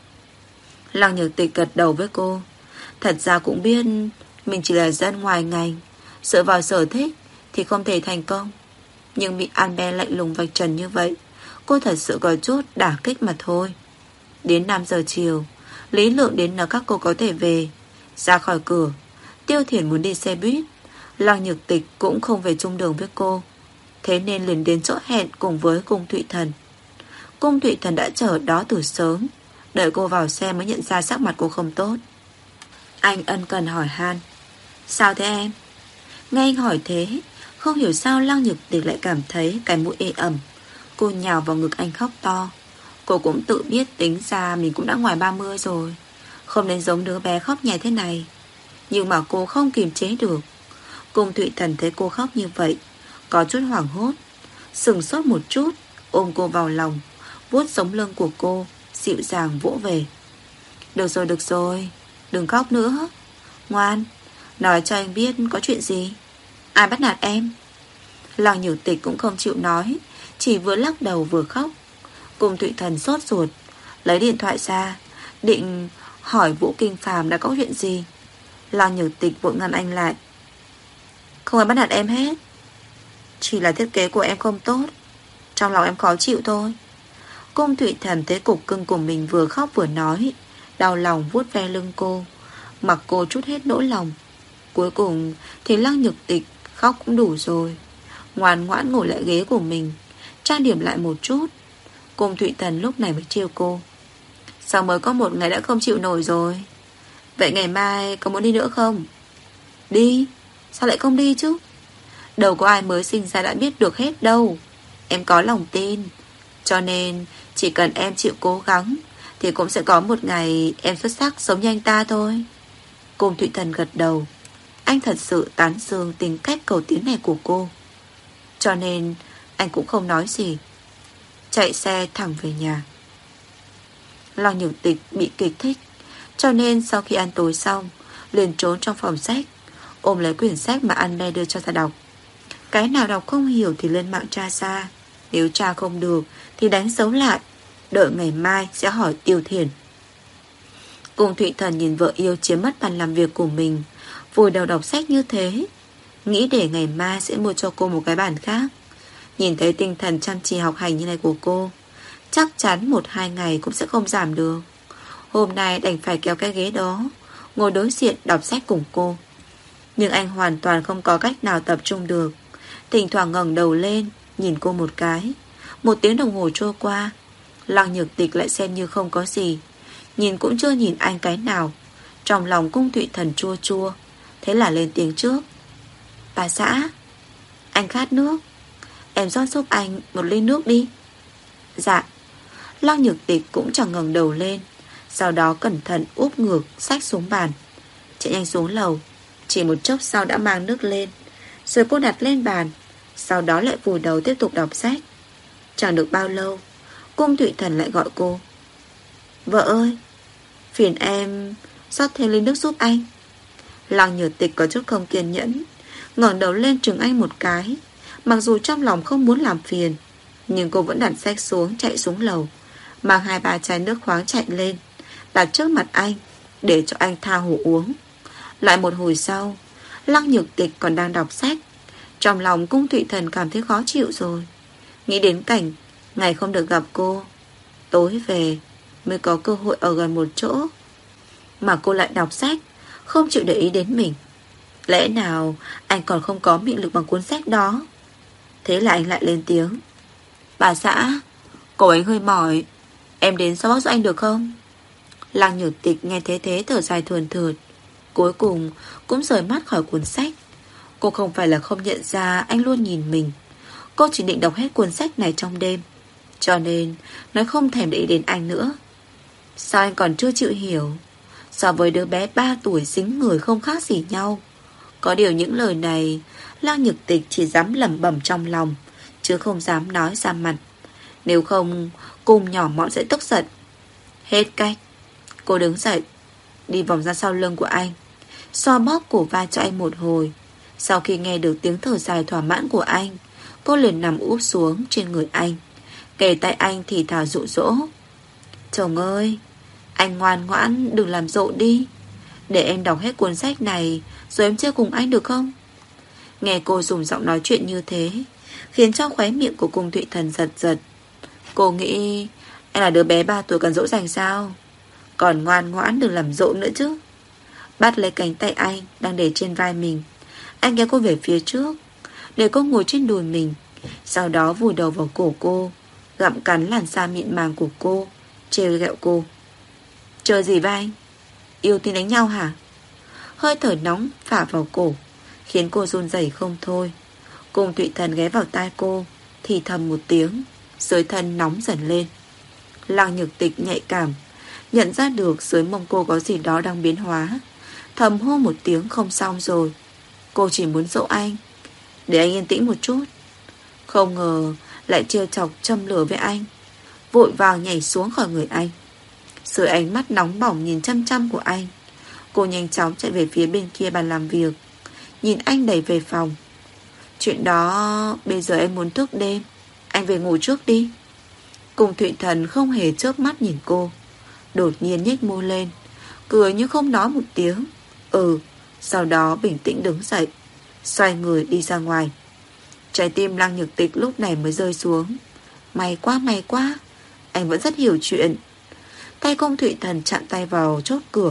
Lăng Nhược Tịch gật đầu với cô. Thật ra cũng biết mình chỉ là dân ngoài ngành, dựa vào sở thích thì không thể thành công, nhưng bị Albert lạnh lùng vạch trần như vậy, cô thật sự có chút đả kích mà thôi. Đến 5 giờ chiều, Lý Lượng đến nói các cô có thể về. Ra khỏi cửa, Tiêu Thiển muốn đi xe buýt, Lăng Nhược Tịch cũng không về chung đường với cô, thế nên liền đến chỗ hẹn cùng với Cung Thụy Thần. Cung Thụy Thần đã chờ đó từ sớm, đợi cô vào xe mới nhận ra sắc mặt cô không tốt. Anh ân cần hỏi han: Sao thế em? Nghe anh hỏi thế, không hiểu sao Lăng Nhược Tịch lại cảm thấy cái mũi ê ẩm. Cô nhào vào ngực anh khóc to. Cô cũng tự biết tính ra mình cũng đã ngoài 30 rồi, không nên giống đứa bé khóc nhè thế này. Nhưng mà cô không kiềm chế được. Cung Thụy Thần thấy cô khóc như vậy, có chút hoảng hốt, sừng sốt một chút, ôm cô vào lòng, vuốt sống lưng của cô, dịu dàng vỗ về. Được rồi, đừng khóc nữa. Ngoan, nói cho anh biết có chuyện gì. Ai bắt nạt em? Lăng Nhược Tịch cũng không chịu nói, chỉ vừa lắc đầu vừa khóc. Cung Thụy Thần sốt ruột, lấy điện thoại ra, định hỏi Vũ Kinh Phàm đã có chuyện gì. Lăng Nhược Tịch vội ngăn anh lại. Không ai bắt nạt em hết, chỉ là thiết kế của em không tốt, trong lòng em khó chịu thôi. Cung Thụy Thần thấy cục cưng của mình vừa khóc vừa nói, đau lòng vuốt ve lưng cô, mặc cô trút hết nỗi lòng. Cuối cùng thì Lăng Nhược Tịch khóc cũng đủ rồi, ngoan ngoãn ngồi lại ghế của mình, trang điểm lại một chút. Cung Thụy Thần lúc này mới trêu cô. Sao mới có một ngày đã không chịu nổi rồi? Vậy ngày mai có muốn đi nữa không? Đi? Sao lại không đi chứ? Đâu có ai mới sinh ra đã biết được hết đâu. Em có lòng tin, cho nên chỉ cần em chịu cố gắng thì cũng sẽ có một ngày em xuất sắc giống như anh ta thôi. Cung Thụy Thần gật đầu. Anh thật sự tán dương tính cách cầu tiến này của cô, cho nên anh cũng không nói gì, chạy xe thẳng về nhà. Lăng Nhược Tịch bị kích thích, cho nên sau khi ăn tối xong liền trốn trong phòng sách, ôm lấy quyển sách mà Anne đưa cho ra đọc. Cái nào đọc không hiểu thì lên mạng tra ra, nếu tra không được thì đánh dấu lại, đợi ngày mai sẽ hỏi Tiêu Thiền. Cung Thụy Thần nhìn vợ yêu chiếm mất bàn làm việc của mình, vùi đầu đọc sách như thế, nghĩ để ngày mai sẽ mua cho cô một cái bàn khác. Nhìn thấy tinh thần chăm chỉ học hành như này của cô, chắc chắn 1-2 ngày cũng sẽ không giảm được. Hôm nay đành phải kéo cái ghế đó, ngồi đối diện đọc sách cùng cô. Nhưng anh hoàn toàn không có cách nào tập trung được, thỉnh thoảng ngẩng đầu lên nhìn cô một cái. 1 tiếng đồng hồ trôi qua, Lăng Nhược Tịch lại xem như không có gì, nhìn cũng chưa nhìn anh cái nào. Trong lòng Cung Thụy Thần chua chua, thế là lên tiếng trước. Bà xã, anh khát nước, em rót giúp anh một ly nước đi. Dạ. Lăng Nhược Tịch cũng chẳng ngẩng đầu lên, sau đó cẩn thận úp ngược sách xuống bàn, chạy nhanh xuống lầu. Chỉ một chốc sau đã mang nước lên, rồi cô đặt lên bàn, sau đó lại vùi đầu tiếp tục đọc sách. Chẳng được bao lâu, Cung Thụy Thần lại gọi cô. Vợ ơi, phiền em rót thêm ly nước giúp anh. Lăng Nhược Tịch có chút không kiên nhẫn, ngẩng đầu lên trừng anh một cái. Mặc dù trong lòng không muốn làm phiền, nhưng cô vẫn đặt sách xuống chạy xuống lầu, mang 2-3 chai nước khoáng chạy lên, đặt trước mặt anh để cho anh tha hồ uống. Lại một hồi sau, Lăng Nhược Tịch còn đang đọc sách, trong lòng Cung Thụy Thần cảm thấy khó chịu rồi. Nghĩ đến cảnh ngày không được gặp cô, tối về mới có cơ hội ở gần một chỗ, mà cô lại đọc sách, không chịu để ý đến mình. Lẽ nào anh còn không có mị lực bằng cuốn sách đó? Thế là anh lại lên tiếng. Bà xã, cổ anh hơi mỏi, em đến xoa bóp giúp anh được không? Lăng Nhược Tịch nghe thế thở dài thườn thượt, cuối cùng cũng rời mắt khỏi cuốn sách. Cô không phải là không nhận ra anh luôn nhìn mình, cô chỉ định đọc hết cuốn sách này trong đêm, cho nên nói không thèm để ý đến anh nữa. Sao anh còn chưa chịu hiểu? So với đứa bé 3 tuổi dính người không khác gì nhau. Có điều những lời này Lăng Nhược Tịch chỉ dám lẩm bẩm trong lòng, chứ không dám nói ra mặt. Nếu không cùng nhỏ mọn sẽ tức giận. Hết cách, cô đứng dậy, đi vòng ra sau lưng của anh, xoa bóp cổ vai cho anh một hồi. Sau khi nghe được tiếng thở dài thỏa mãn của anh, cô liền nằm úp xuống trên người anh, kề tay anh thì thào dụ dỗ. Chồng ơi, anh ngoan ngoãn đừng làm rộn đi, để em đọc hết cuốn sách này rồi em chơi cùng anh được không? Nghe cô dùng giọng nói chuyện như thế, khiến cho khóe miệng của Cung Thụy Thần giật giật. Cô nghĩ anh là đứa bé 3 tuổi cần dỗ dành sao? Còn ngoan ngoãn đừng làm rộn nữa chứ. Bắt lấy cánh tay anh đang để trên vai mình, anh kéo cô về phía trước, để cô ngồi trên đùi mình, sau đó vùi đầu vào cổ cô, gặm cắn làn da mịn màng của cô, trêu ghẹo cô. Chờ gì với anh? Yêu thì đánh nhau hả? Hơi thở nóng phả vào cổ, khiến cô run rẩy không thôi. Cung Thụy Thần ghé vào tai cô, thì thầm một tiếng, dưới thân nóng dần lên. Lăng Nhược Tịch nhạy cảm, nhận ra được dưới mông cô có gì đó đang biến hóa, thầm hô một tiếng không xong rồi. Cô chỉ muốn dỗ anh, để anh yên tĩnh một chút. Không ngờ lại trêu chọc châm lửa với anh, vội vàng nhảy xuống khỏi người anh. Dưới ánh mắt nóng bỏng nhìn chăm chăm của anh, cô nhanh chóng chạy về phía bên kia bàn làm việc, nhìn anh đẩy về phòng. Chuyện đó bây giờ em muốn thức đêm, anh về ngủ trước đi. Cùng Thụy Thần không hề chớp mắt nhìn cô, đột nhiên nhếch môi lên, cười như không nói một tiếng. Sau đó bình tĩnh đứng dậy, xoay người đi ra ngoài. Trái tim Lăng Nhược Tịch lúc này mới rơi xuống. May quá, anh vẫn rất hiểu chuyện. Tay Cung Thụy Thần chạm tay vào chốt cửa,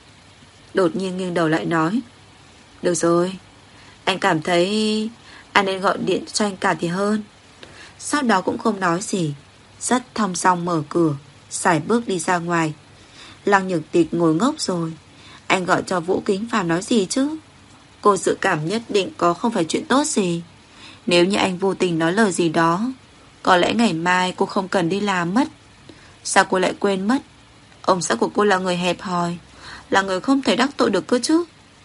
đột nhiên nghiêng đầu lại nói: được rồi, anh cảm thấy anh nên gọi điện cho anh cả thì hơn. Sau đó cũng không nói gì, rất thong dong mở cửa, sải bước đi ra ngoài. Lăng Nhược Tịch ngồi ngốc rồi. Anh gọi cho Vũ Kính Phàm nói gì chứ? Cô dự cảm nhất định có không phải chuyện tốt gì. Nếu như anh vô tình nói lời gì đó, có lẽ ngày mai cô không cần đi làm mất. Sao cô lại quên mất ông xã của cô là người hẹp hòi, là người không thể đắc tội được cơ chứ?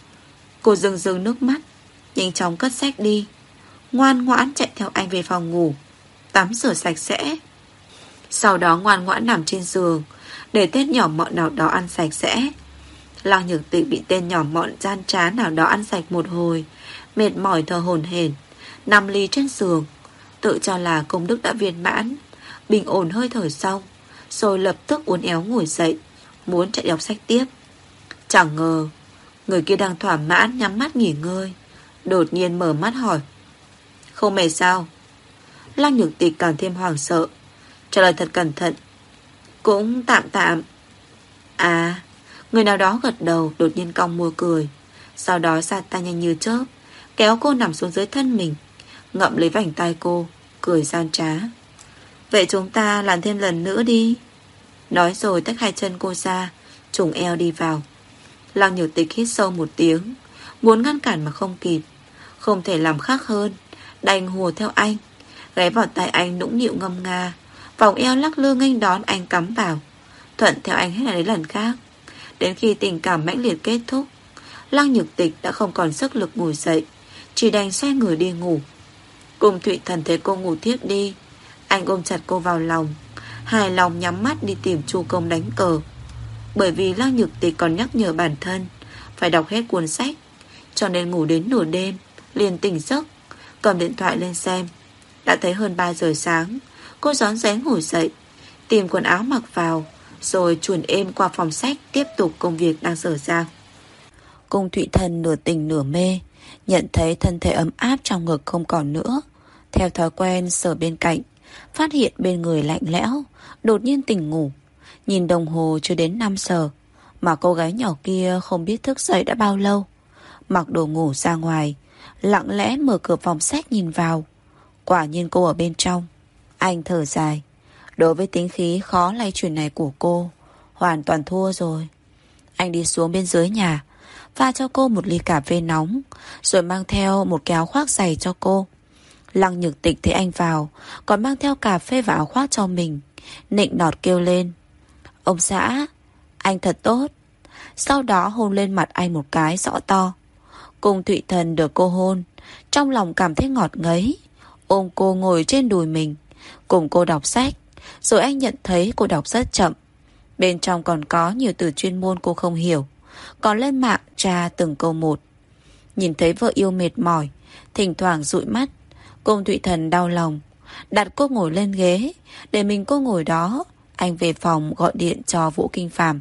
Cô rưng rưng nước mắt, nhanh chóng cất sách đi, ngoan ngoãn chạy theo anh về phòng ngủ, tắm rửa sạch sẽ. Sau đó ngoan ngoãn nằm trên giường, để tên nhỏ mọn nào đó ăn sạch sẽ. Lăng Nhược Tịch bị tên nhỏ mọn gian trá nào đó ăn sạch một hồi, mệt mỏi thở hổn hển, nằm lì trên giường, tự cho là công đức đã viên mãn. Bình ổn hơi thở xong, rồi lập tức uốn éo ngồi dậy, muốn chạy đọc sách tiếp. Chẳng ngờ người kia đang thỏa mãn nhắm mắt nghỉ ngơi, đột nhiên mở mắt hỏi: không mệt sao? Lăng Nhược Tịch càng thêm hoảng sợ, trả lời thật cẩn thận: cũng tạm tạm. À, người nào đó gật đầu, đột nhiên cong môi cười, sau đó ra tay nhanh như chớp, kéo cô nằm xuống dưới thân mình, ngậm lấy vành tai cô, cười gian trá: vậy chúng ta làm thêm lần nữa đi. Nói rồi tách hai chân cô ra, trùng eo đi vào. Lăng Nhược Tịch hít sâu một tiếng, muốn ngăn cản mà không kịp, không thể làm khác hơn, đành hùa theo anh, ghé vào tay anh nũng nịu ngâm nga, vòng eo lắc lư nghênh đón anh cắm vào, thuận theo anh hết lần lần khác. Đến khi tình cảm mãnh liệt kết thúc, Lăng Nhược Tịch đã không còn sức lực ngồi dậy, chỉ đành xoay người đi ngủ. Cùng Thụy Thần thấy cô ngủ thiếp đi, anh ôm chặt cô vào lòng, hài lòng nhắm mắt đi tìm Chu Công đánh cờ. Bởi vì Lăng Nhược Tịch còn nhắc nhở bản thân phải đọc hết cuốn sách, cho nên ngủ đến nửa đêm liền tỉnh giấc, cầm điện thoại lên xem. Đã thấy hơn 3 giờ sáng. Cô rón rén ngồi dậy, tìm quần áo mặc vào, rồi chuồn êm qua phòng sách, tiếp tục công việc đang dở dang. Cung Thụy Thần nửa tỉnh nửa mê, nhận thấy thân thể ấm áp trong ngực không còn nữa, theo thói quen sờ bên cạnh, phát hiện bên người lạnh lẽo, đột nhiên tỉnh ngủ. Nhìn đồng hồ chưa đến 5 giờ, mà cô gái nhỏ kia không biết thức dậy đã bao lâu. Mặc đồ ngủ ra ngoài, lặng lẽ mở cửa phòng sách nhìn vào. Quả nhiên cô ở bên trong. Anh thở dài, đối với tính khí khó lay chuyển này của cô, hoàn toàn thua rồi. Anh đi xuống bên dưới nhà, pha cho cô một ly cà phê nóng, rồi mang theo một cái áo khoác dày cho cô. Lăng Nhược Tịch thấy anh vào, còn mang theo cà phê và áo khoác cho mình, nịnh nọt kêu lên: ông xã, anh thật tốt. Sau đó hôn lên mặt anh một cái rõ to. Cùng Thụy Thần được cô hôn, trong lòng cảm thấy ngọt ngấy, ôm cô ngồi trên đùi mình, cùng cô đọc sách. Rồi anh nhận thấy cô đọc rất chậm, bên trong còn có nhiều từ chuyên môn cô không hiểu, còn lên mạng tra từng câu một. Nhìn thấy vợ yêu mệt mỏi, thỉnh thoảng dụi mắt, Cung Thụy Thần đau lòng, đặt cô ngồi lên ghế, để mình cô ngồi đó. Anh về phòng gọi điện cho Vũ Kinh Phàm.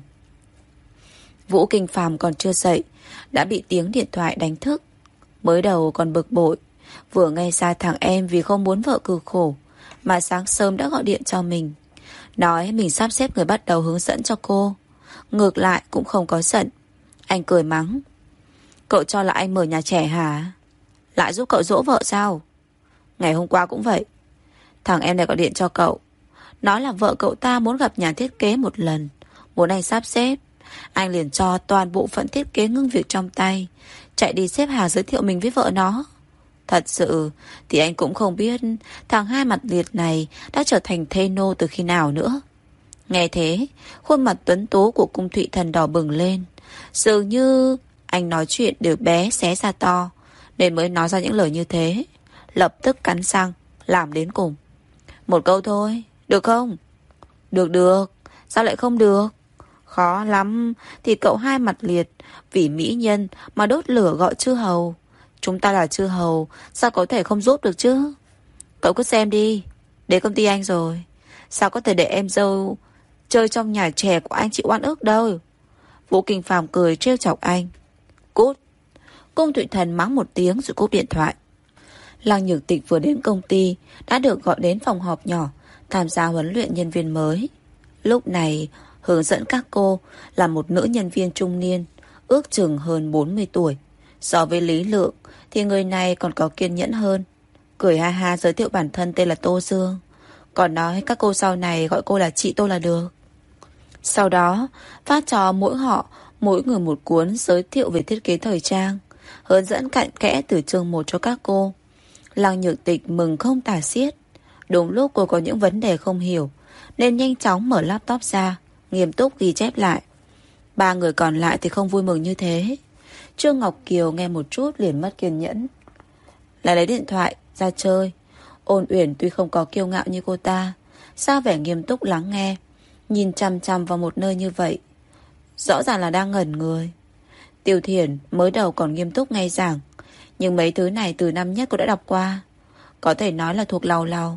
Vũ Kinh Phàm còn chưa dậy, đã bị tiếng điện thoại đánh thức. Mới đầu còn bực bội, vừa nghe ra thằng em vì không muốn vợ cực khổ mà sáng sớm đã gọi điện cho mình, nói mình sắp xếp người bắt đầu hướng dẫn cho cô. Ngược lại cũng không có giận. Anh cười mắng: cậu cho là anh mở nhà trẻ hả? Lại giúp cậu dỗ vợ sao? Ngày hôm qua cũng vậy. Thằng em này gọi điện cho cậu, nói là vợ cậu ta muốn gặp nhà thiết kế một lần, muốn anh sắp xếp. Anh liền cho toàn bộ phận thiết kế ngưng việc trong tay, chạy đi xếp hàng giới thiệu mình với vợ nó. Thật sự thì anh cũng không biết thằng hai mặt liệt này đã trở thành thê nô từ khi nào nữa. Nghe thế, khuôn mặt tuấn tú của Cung Thụy Thần đỏ bừng lên. Dường như anh nói chuyện đều bé xé ra to, nên mới nói ra những lời như thế. Lập tức cắn răng, làm đến cùng. Một câu thôi, được không? Được được, sao lại không được? Khó lắm, thì cậu hai mặt liệt, vì mỹ nhân mà đốt lửa gọi chư hầu. Chúng ta là chư hầu, sao có thể không giúp được chứ? Cậu cứ xem đi, đến công ty anh rồi. Sao có thể để em dâu chơi trong nhà trẻ của anh chịu oan ức đâu. Vũ Kinh Phàm cười trêu chọc anh. Cút. Cung Thụy Thần mắng một tiếng rồi cúp điện thoại. Lăng Nhược Tịch vừa đến công ty đã được gọi đến phòng họp nhỏ tham gia huấn luyện nhân viên mới. Lúc này hướng dẫn các cô là một nữ nhân viên trung niên, ước chừng hơn 40 tuổi. So với Lý Lượng thì người này còn có kiên nhẫn hơn. Cười ha ha giới thiệu bản thân tên là Tô Dương, còn nói các cô sau này gọi cô là chị Tô là được. Sau đó phát cho mỗi người một cuốn giới thiệu về thiết kế thời trang, hướng dẫn cặn kẽ từ chương 1 cho các cô. Lăng Nhược Tịch mừng không tả xiết. Đúng lúc cô có những vấn đề không hiểu nên nhanh chóng mở laptop ra, nghiêm túc ghi chép lại. Ba người còn lại thì không vui mừng như thế. Trương Ngọc Kiều nghe một chút liền mất kiên nhẫn, lại lấy điện thoại ra chơi. Ôn Uyển tuy không có kiêu ngạo như cô ta, sao vẻ nghiêm túc lắng nghe, nhìn chằm chằm vào một nơi như vậy, rõ ràng là đang ngẩn người. Tiêu Thiển mới đầu còn nghiêm túc nghe giảng, nhưng mấy thứ này từ năm nhất cô đã đọc qua, có thể nói là thuộc lầu lầu.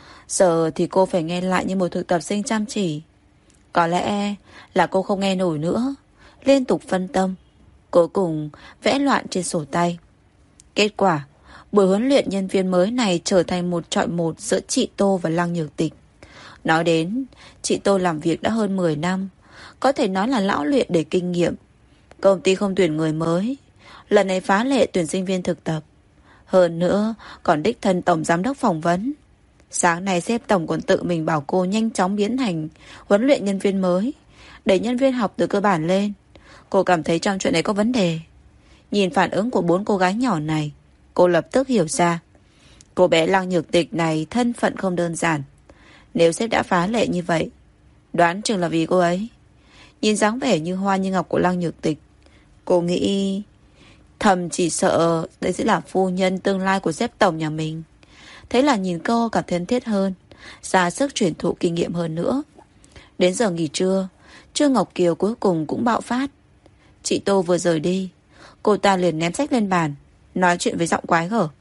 Giờ thì cô phải nghe lại như một thực tập sinh chăm chỉ. Có lẽ là cô không nghe nổi nữa, liên tục phân tâm, cuối cùng vẽ loạn trên sổ tay. Kết quả buổi huấn luyện nhân viên mới này trở thành một chọi một giữa chị Tô và Lăng Nhược Tịch. Nói đến, chị Tô làm việc đã hơn 10 năm, có thể nói là lão luyện để kinh nghiệm. Công ty không tuyển người mới, lần này phá lệ tuyển sinh viên thực tập. Hơn nữa còn đích thân tổng giám đốc phỏng vấn. Sáng nay sếp tổng còn tự mình bảo cô nhanh chóng biến thành huấn luyện nhân viên mới, để nhân viên học từ cơ bản lên. Cô cảm thấy trong chuyện này có vấn đề. Nhìn phản ứng của 4 cô gái nhỏ này, cô lập tức hiểu ra. Cô bé Lăng Nhược Tịch này thân phận không đơn giản. Nếu sếp đã phá lệ như vậy, đoán chừng là vì cô ấy. Nhìn dáng vẻ như hoa như ngọc của Lăng Nhược Tịch, cô nghĩ thầm chỉ sợ đây sẽ là phu nhân tương lai của sếp tổng nhà mình. Thế là nhìn cô cảm thân thiết hơn, ra sức truyền thụ kinh nghiệm hơn nữa. Đến giờ nghỉ trưa, Trương Ngọc Kiều cuối cùng cũng bạo phát. Chị Tô vừa rời đi, cô ta liền ném sách lên bàn, nói chuyện với giọng quái gở.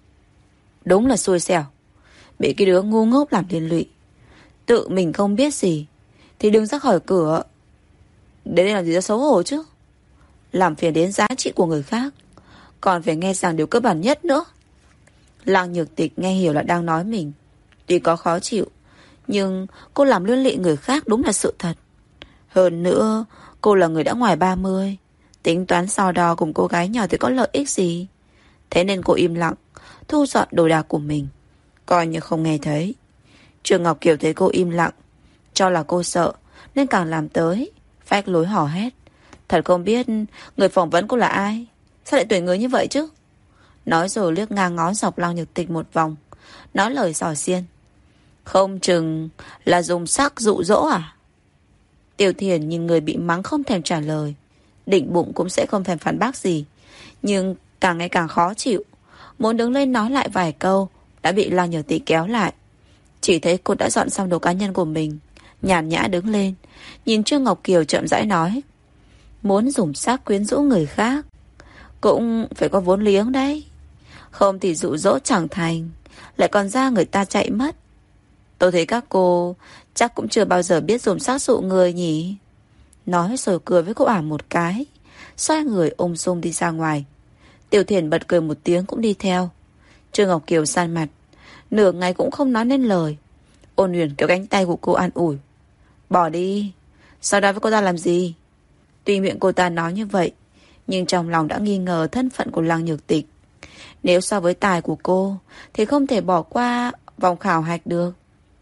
Đúng là xui xẻo, bị cái đứa ngu ngốc làm liên lụy. Tự mình không biết gì thì đừng ra khỏi cửa. Đến đây làm gì ra xấu hổ chứ. Làm phiền đến giá trị của người khác, còn phải nghe rằng điều cơ bản nhất nữa. Lăng Nhược Tịch nghe hiểu là đang nói mình. Tuy có khó chịu, nhưng cô làm liên lụy người khác đúng là sự thật. Hơn nữa cô là người đã ngoài 30, tính toán so đo cùng cô gái nhỏ thì có lợi ích gì. Thế nên cô im lặng, thu dọn đồ đạc của mình, coi như không nghe thấy. Trương Ngọc Kiều thấy cô im lặng, cho là cô sợ nên càng làm tới, phách lối hò hét. Thật không biết người phỏng vấn cô là ai, sao lại tuyển người như vậy chứ. Nói rồi liếc ngang ngó dọc Lăng Nhược Tịch một vòng, nói lời xỏ xiên. Không chừng là dùng sắc dụ dỗ à? Tiêu Thiền nhìn người bị mắng không thèm trả lời, định bụng cũng sẽ không thèm phản bác gì, nhưng càng ngày càng khó chịu, muốn đứng lên nói lại vài câu đã bị Lăng Nhược Tịch kéo lại. Chỉ thấy cô đã dọn xong đồ cá nhân của mình, nhàn nhã đứng lên, nhìn Trương Ngọc Kiều chậm rãi nói. Muốn dùng sắc quyến rũ người khác cũng phải có vốn liếng đấy, không thì dụ dỗ chẳng thành, lại còn ra người ta chạy mất. Tôi thấy các cô chắc cũng chưa bao giờ biết dùng sắc dụ người nhỉ. Nói rồi cười với cô ả một cái, xoay người ung dung đi ra ngoài. Tiểu Thiền bật cười một tiếng cũng đi theo. Trương Ngọc Kiều san mặt, nửa ngày cũng không nói nên lời. Ôn Huyền kéo cánh tay của cô an ủi. Bỏ đi, sau đó với cô ta làm gì? Tuy miệng cô ta nói như vậy, nhưng trong lòng đã nghi ngờ thân phận của Lăng Nhược Tịch. Nếu so với tài của cô thì không thể bỏ qua vòng khảo hạch được.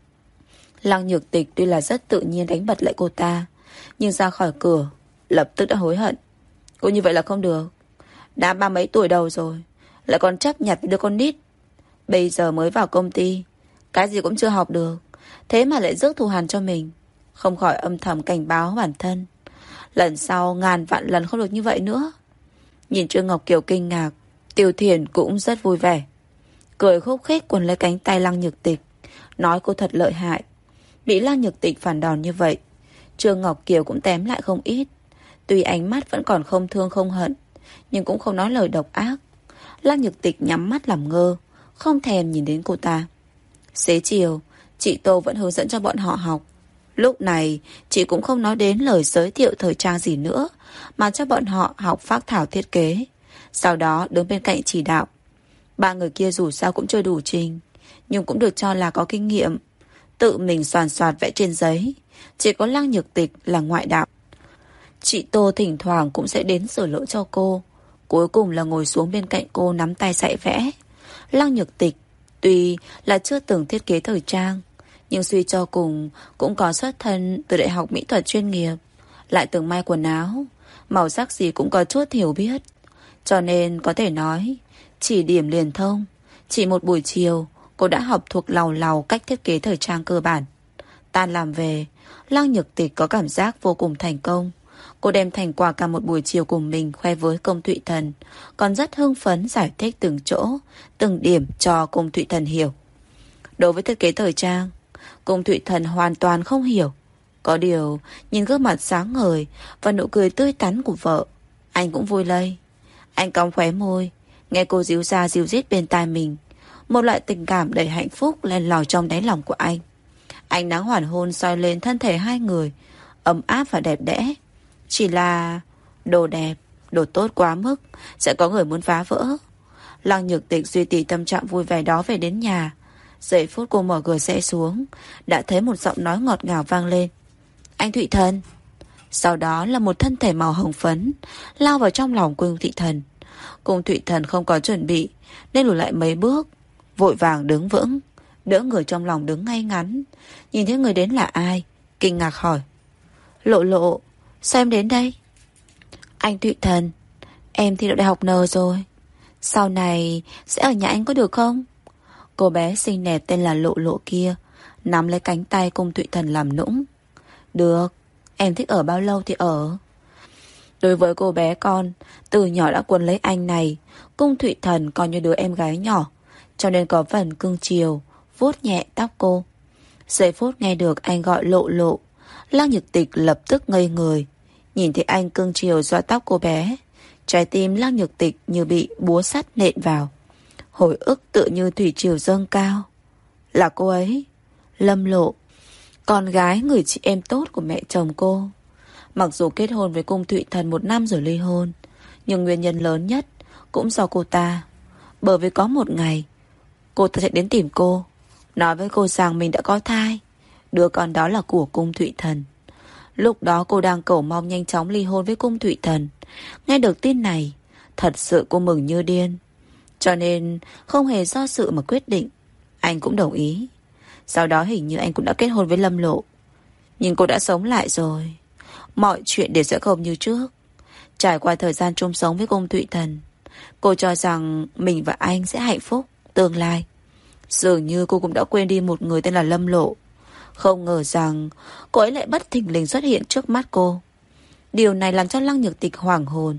Lăng Nhược Tịch tuy là rất tự nhiên đánh bật lại cô ta, nhưng ra khỏi cửa lập tức đã hối hận. Cô như vậy là không được. Đã 30 mấy tuổi đầu rồi, lại còn chấp nhặt với đứa con nít. Bây giờ mới vào công ty, cái gì cũng chưa học được, thế mà lại rước thù hằn cho mình. không khỏi âm thầm cảnh báo bản thân. Lần sau ngàn vạn lần không được như vậy nữa. Nhìn Trương Ngọc Kiều kinh ngạc, Tiêu Thiền cũng rất vui vẻ, cười khúc khích quấn lấy cánh tay Lăng Nhược Tịch, nói cô thật lợi hại. Bị Lăng Nhược Tịch phản đòn như vậy, Trương Ngọc Kiều cũng tém lại không ít. Tuy ánh mắt vẫn còn không thương không hận, nhưng cũng không nói lời độc ác. Lăng Nhược Tịch nhắm mắt làm ngơ, không thèm nhìn đến cô ta. Xế chiều, chị Tô vẫn hướng dẫn cho bọn họ học. Lúc này, chị cũng không nói đến lời giới thiệu thời trang gì nữa, mà cho bọn họ học phác thảo thiết kế. Sau đó đứng bên cạnh chỉ đạo. Ba người kia dù sao cũng chưa đủ trình, nhưng cũng được cho là có kinh nghiệm. Tự mình soàn soạt vẽ trên giấy. Chỉ có Lăng Nhược Tịch là ngoại đạo. Chị Tô thỉnh thoảng cũng sẽ đến sửa lỗi cho cô. Cuối cùng là ngồi xuống bên cạnh cô nắm tay dạy vẽ. Lăng Nhược Tịch tuy là chưa từng thiết kế thời trang, nhưng suy cho cùng cũng có xuất thân từ đại học mỹ thuật chuyên nghiệp, lại từng may quần áo, màu sắc gì cũng có chút hiểu biết. Cho nên có thể nói chỉ điểm liền thông. Chỉ một buổi chiều, cô đã học thuộc làu làu cách thiết kế thời trang cơ bản. Tan làm về, Lăng Nhược Tịch có cảm giác vô cùng thành công. Cô đem thành quả cả một buổi chiều cùng mình khoe với Cung Thụy Thần, còn rất hưng phấn giải thích từng chỗ, từng điểm cho Cung Thụy Thần hiểu. Đối với thiết kế thời trang, Cung Thụy Thần hoàn toàn không hiểu. Có điều, nhìn gương mặt sáng ngời và nụ cười tươi tắn của vợ, anh cũng vui lây. Anh cong khóe môi, nghe cô díu ra díu dít bên tai mình. Một loại tình cảm đầy hạnh phúc len lỏi trong đáy lòng của anh. Ánh nắng hoàn hôn soi lên thân thể hai người, ấm áp và đẹp đẽ. Chỉ là đồ đẹp, đồ tốt quá mức sẽ có người muốn phá vỡ. Lăng Nhược Tịch duy trì tâm trạng vui vẻ đó về đến nhà. Giây phút cô mở cửa xe xuống, đã thấy một giọng nói ngọt ngào vang lên. Anh Thụy Thần. Sau đó là một thân thể màu hồng phấn lao vào trong lòng Cung Thụy Thần. Cung Thụy Thần không có chuẩn bị nên lùi lại mấy bước, vội vàng đứng vững, đỡ người trong lòng đứng ngay ngắn. Nhìn thấy người đến là ai, kinh ngạc hỏi. Lộ Lộ, sao em đến đây? Anh Thụy Thần, em thi đậu đại học N rồi. Sau này sẽ ở nhà anh có được không? Cô bé xinh đẹp tên là Lộ Lộ kia nắm lấy cánh tay Cung Thụy Thần làm nũng. Được, em thích ở bao lâu thì ở. Đối với cô bé con từ nhỏ đã quấn lấy anh này, Cung Thụy Thần coi như đứa em gái nhỏ, cho nên có phần cưng chiều, vuốt nhẹ tóc cô. Giây phút nghe được anh gọi Lộ Lộ, Lăng Nhược Tịch lập tức ngây người. Nhìn thấy anh cưng chiều xoa tóc cô bé, trái tim Lăng Nhược Tịch như bị búa sắt nện vào. Hồi ức tự như thủy triều dâng cao. Là cô ấy, Lâm Lộ, con gái người chị em tốt của mẹ chồng cô. Mặc dù kết hôn với Cung Thụy Thần 1 năm rồi ly hôn, nhưng nguyên nhân lớn nhất cũng do cô ta. Bởi vì có một ngày cô ta chạy đến tìm cô, nói với cô rằng mình đã có thai. Đứa con đó là của Cung Thụy Thần. Lúc đó cô đang cầu mong nhanh chóng ly hôn với Cung Thụy Thần. Nghe được tin này, thật sự cô mừng như điên. Cho nên không hề do dự mà quyết định. Anh cũng đồng ý. Sau đó hình như anh cũng đã kết hôn với Lâm Lộ. Nhưng cô đã sống lại rồi. Mọi chuyện đều sẽ không như trước. Trải qua thời gian chung sống với Cung Thụy Thần, cô cho rằng mình và anh sẽ hạnh phúc tương lai. Dường như cô cũng đã quên đi một người tên là Lâm Lộ. Không ngờ rằng cô ấy lại bất thình lình xuất hiện trước mắt cô. Điều này làm cho Lăng Nhược Tịch hoảng hồn.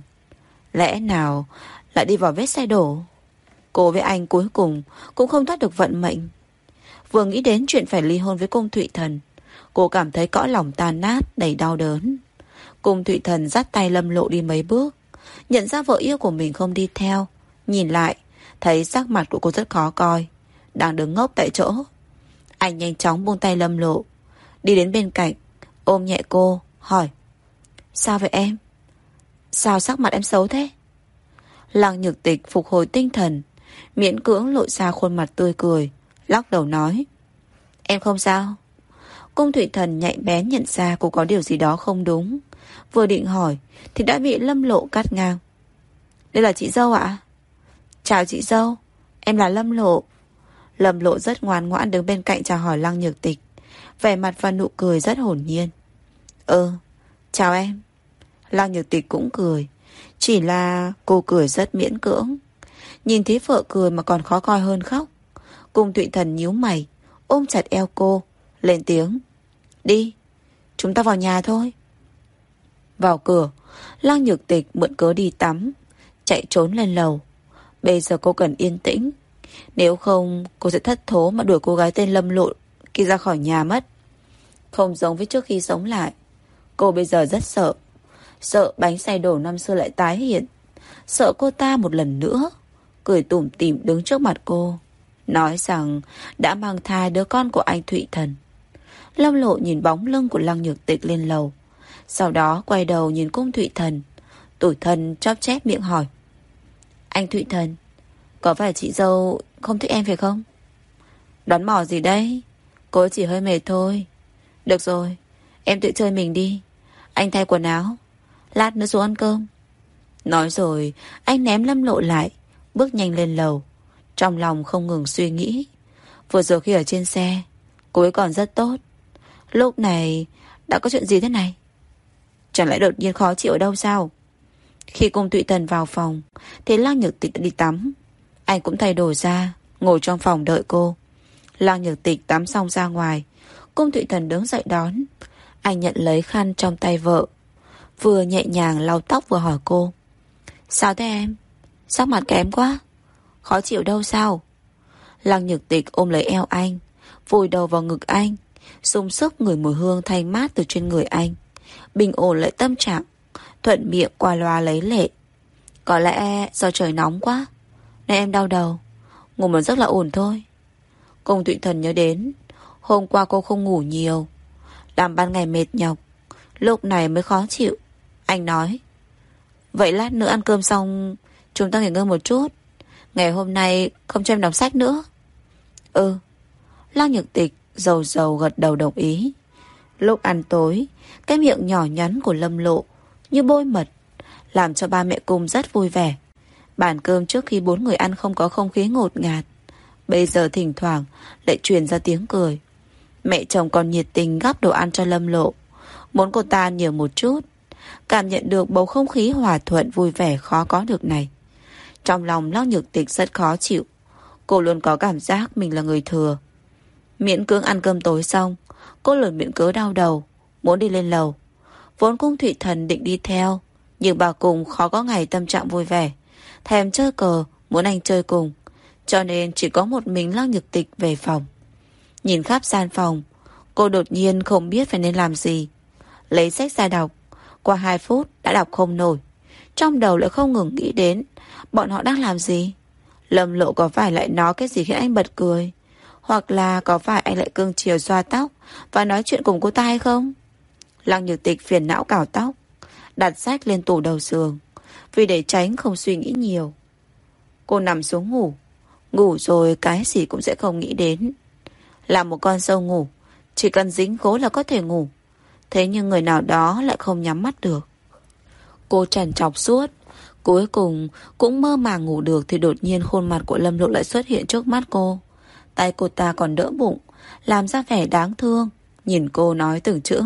Lẽ nào lại đi vào vết xe đổ? Cô với anh cuối cùng cũng không thoát được vận mệnh. Vừa nghĩ đến chuyện phải ly hôn với Cung Thụy Thần, cô cảm thấy cõi lòng tan nát, đầy đau đớn. Cung Thụy Thần dắt tay Lâm Lộ đi mấy bước, nhận ra vợ yêu của mình không đi theo. Nhìn lại, thấy sắc mặt của cô rất khó coi, đang đứng ngốc tại chỗ. Anh nhanh chóng buông tay Lâm Lộ, đi đến bên cạnh, ôm nhẹ cô, hỏi. Sao vậy em? Sao sắc mặt em xấu thế? Lăng Nhược Tịch phục hồi tinh thần, miễn cưỡng lộ ra khuôn mặt tươi cười, lắc đầu nói. Em không sao. Cung Thụy Thần nhạy bén nhận ra cô có điều gì đó không đúng. Vừa định hỏi thì đã bị Lâm Lộ cắt ngang. Đây là chị dâu ạ? Chào chị dâu, em là Lâm Lộ. Lâm Lộ rất ngoan ngoãn đứng bên cạnh chào hỏi Lăng Nhược Tịch, vẻ mặt và nụ cười rất hồn nhiên. Chào em. Lăng Nhược Tịch cũng cười, chỉ là cô cười rất miễn cưỡng. Nhìn thấy vợ cười mà còn khó coi hơn khóc. Cung Thụy Thần nhíu mày, ôm chặt eo cô, lên tiếng. Đi. chúng ta vào nhà thôi. Vào cửa, Lăng Nhược Tịch mượn cớ đi tắm, chạy trốn lên lầu. Bây giờ cô cần yên tĩnh, nếu không cô sẽ thất thố mà đuổi cô gái tên Lâm Lộ kia ra khỏi nhà mất. Không giống với trước khi sống lại, cô bây giờ rất sợ. Sợ bánh xe đổ năm xưa lại tái hiện. Sợ cô ta một lần nữa cười tủm tỉm đứng trước mặt cô, nói rằng đã mang thai đứa con của anh Thụy Thần. Lâm Lộ nhìn bóng lưng của Lăng Nhược Tịch lên lầu, sau đó quay đầu nhìn Cung Thụy Thần, tủi thân chóp chép miệng hỏi: Anh Thụy Thần, có phải chị dâu không thích em phải không? Đoán mò gì đấy, cô chỉ hơi mệt thôi. Được rồi, em tự chơi mình đi. Anh thay quần áo, lát nữa xuống ăn cơm. Nói rồi anh ném Lâm Lộ lại, bước nhanh lên lầu. Trong lòng không ngừng suy nghĩ, vừa rồi khi ở trên xe cô ấy còn rất tốt, lúc này đã có chuyện gì thế này? Chẳng lẽ đột nhiên khó chịu ở đâu sao? Khi Cung Thụy Thần vào phòng thì Lăng Nhược Tịch đã đi tắm. Anh cũng thay đồ ra, ngồi trong phòng đợi cô. Lăng Nhược Tịch tắm xong ra ngoài, Cung Thụy Thần đứng dậy đón. Anh nhận lấy khăn trong tay vợ, vừa nhẹ nhàng lau tóc vừa hỏi cô: Sao thế em? Sắc mặt kém quá, khó chịu đâu sao? Lăng Nhược Tịch ôm lấy eo anh, vùi đầu vào ngực anh, dùng sức ngửi mùi hương thanh mát từ trên người anh, bình ổn lại tâm trạng, thuận miệng qua loa lấy lệ: Có lẽ do trời nóng quá nên em đau đầu, ngủ một giấc là ổn thôi. Cung Thụy Thần nhớ đến hôm qua cô không ngủ nhiều, làm ban ngày mệt nhọc, lúc này mới khó chịu. Anh nói: Vậy lát nữa ăn cơm xong chúng ta nghỉ ngơi một chút, ngày hôm nay không cho em đọc sách nữa. Ừ. Lăng Nhược Tịch dầu dầu gật đầu đồng ý. Lúc ăn tối, cái miệng nhỏ nhắn của Lâm Lộ như bôi mật, làm cho ba mẹ Cung rất vui vẻ. Bàn cơm trước khi 4 người ăn không có không khí ngột ngạt, bây giờ thỉnh thoảng lại truyền ra tiếng cười. Mẹ chồng còn nhiệt tình gắp đồ ăn cho Lâm Lộ, muốn cô ta nhiều một chút, cảm nhận được bầu không khí hòa thuận vui vẻ khó có được này. Trong lòng Lăng Nhược Tịch rất khó chịu. Cô luôn có cảm giác mình là người thừa. Miễn cưỡng ăn cơm tối xong, cô lười miệng cớ đau đầu, muốn đi lên lầu. Vốn Cung Thụy Thần định đi theo, nhưng bà cùng khó có ngày tâm trạng vui vẻ, thèm chơi cờ, muốn anh chơi cùng, cho nên chỉ có một mình Lăng Nhược Tịch về phòng. Nhìn khắp gian phòng, cô đột nhiên không biết phải nên làm gì. Lấy sách ra đọc, qua 2 phút đã đọc không nổi. Trong đầu lại không ngừng nghĩ đến bọn họ đang làm gì. Lâm Lộ có phải lại nói cái gì khiến anh bật cười, hoặc là có phải anh lại cưng chiều xoa tóc và nói chuyện cùng cô ta hay không? Lăng Nhược Tịch phiền não cào tóc, đặt sách lên tủ đầu giường, vì để tránh không suy nghĩ nhiều. Cô nằm xuống ngủ, ngủ rồi cái gì cũng sẽ không nghĩ đến. Là một con sâu ngủ, chỉ cần dính gối là có thể ngủ. Thế nhưng người nào đó lại không nhắm mắt được. Cô trằn trọc suốt, cuối cùng cũng mơ màng ngủ được thì đột nhiên khuôn mặt của Lâm Lộ lại xuất hiện trước mắt cô. Tay cô ta còn đỡ bụng, làm ra vẻ đáng thương, nhìn cô nói từng chữ: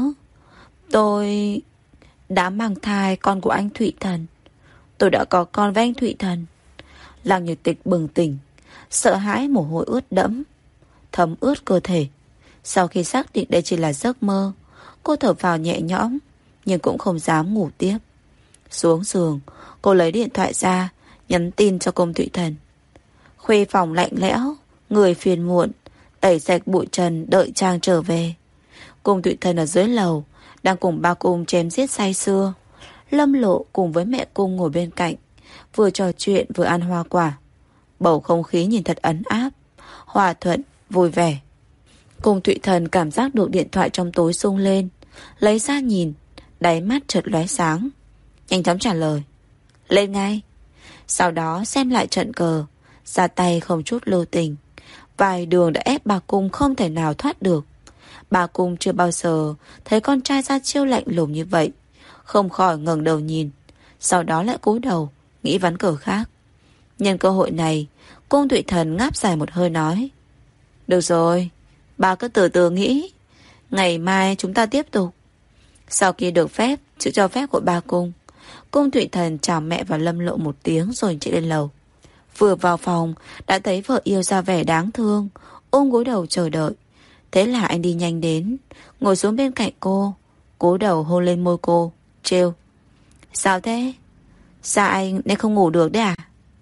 Tôi đã mang thai con của anh Thụy Thần. Tôi đã có con với anh Thụy Thần. Lăng Nhược Tịch bừng tỉnh, sợ hãi mồ hôi ướt đẫm, thấm ướt cơ thể. Sau khi xác định đây chỉ là giấc mơ, cô thở phào nhẹ nhõm, nhưng cũng không dám ngủ tiếp. Xuống giường, cô lấy điện thoại ra, nhắn tin cho Cung Thụy Thần. Khuê phòng lạnh lẽo, người phiền muộn, tẩy sạch bụi trần đợi Trang trở về. Cung Thụy Thần ở dưới lầu, đang cùng ba Cung chém giết say sưa. Lâm Lộ cùng với mẹ Cung ngồi bên cạnh, vừa trò chuyện vừa ăn hoa quả. Bầu không khí nhìn thật ấm áp, hòa thuận, vui vẻ. Cung Thụy Thần cảm giác được điện thoại trong tối sung lên, lấy ra nhìn, đáy mắt chợt lóe sáng, nhanh chóng trả lời: Lên ngay. Sau đó xem lại trận cờ, ra tay không chút lưu tình. Vài đường đã ép bà Cung không thể nào thoát được. Bà Cung chưa bao giờ thấy con trai ra chiêu lạnh lùng như vậy, không khỏi ngẩng đầu nhìn, sau đó lại cúi đầu nghĩ ván cờ khác. Nhân cơ hội này, Cung Thụy Thần ngáp dài một hơi nói: Được rồi, bà cứ từ từ nghĩ, ngày mai chúng ta tiếp tục. Sau khi được phép, sự cho phép của ba Cung, Cung Thụy Thần chào mẹ và Lâm Lộ một tiếng rồi chạy lên lầu. Vừa vào phòng đã thấy vợ yêu ra vẻ đáng thương, ôm gối đầu chờ đợi. Thế là anh đi nhanh đến, ngồi xuống bên cạnh cô, cúi đầu hôn lên môi cô, trêu. Sao thế? Sao anh nên không ngủ được đấy à?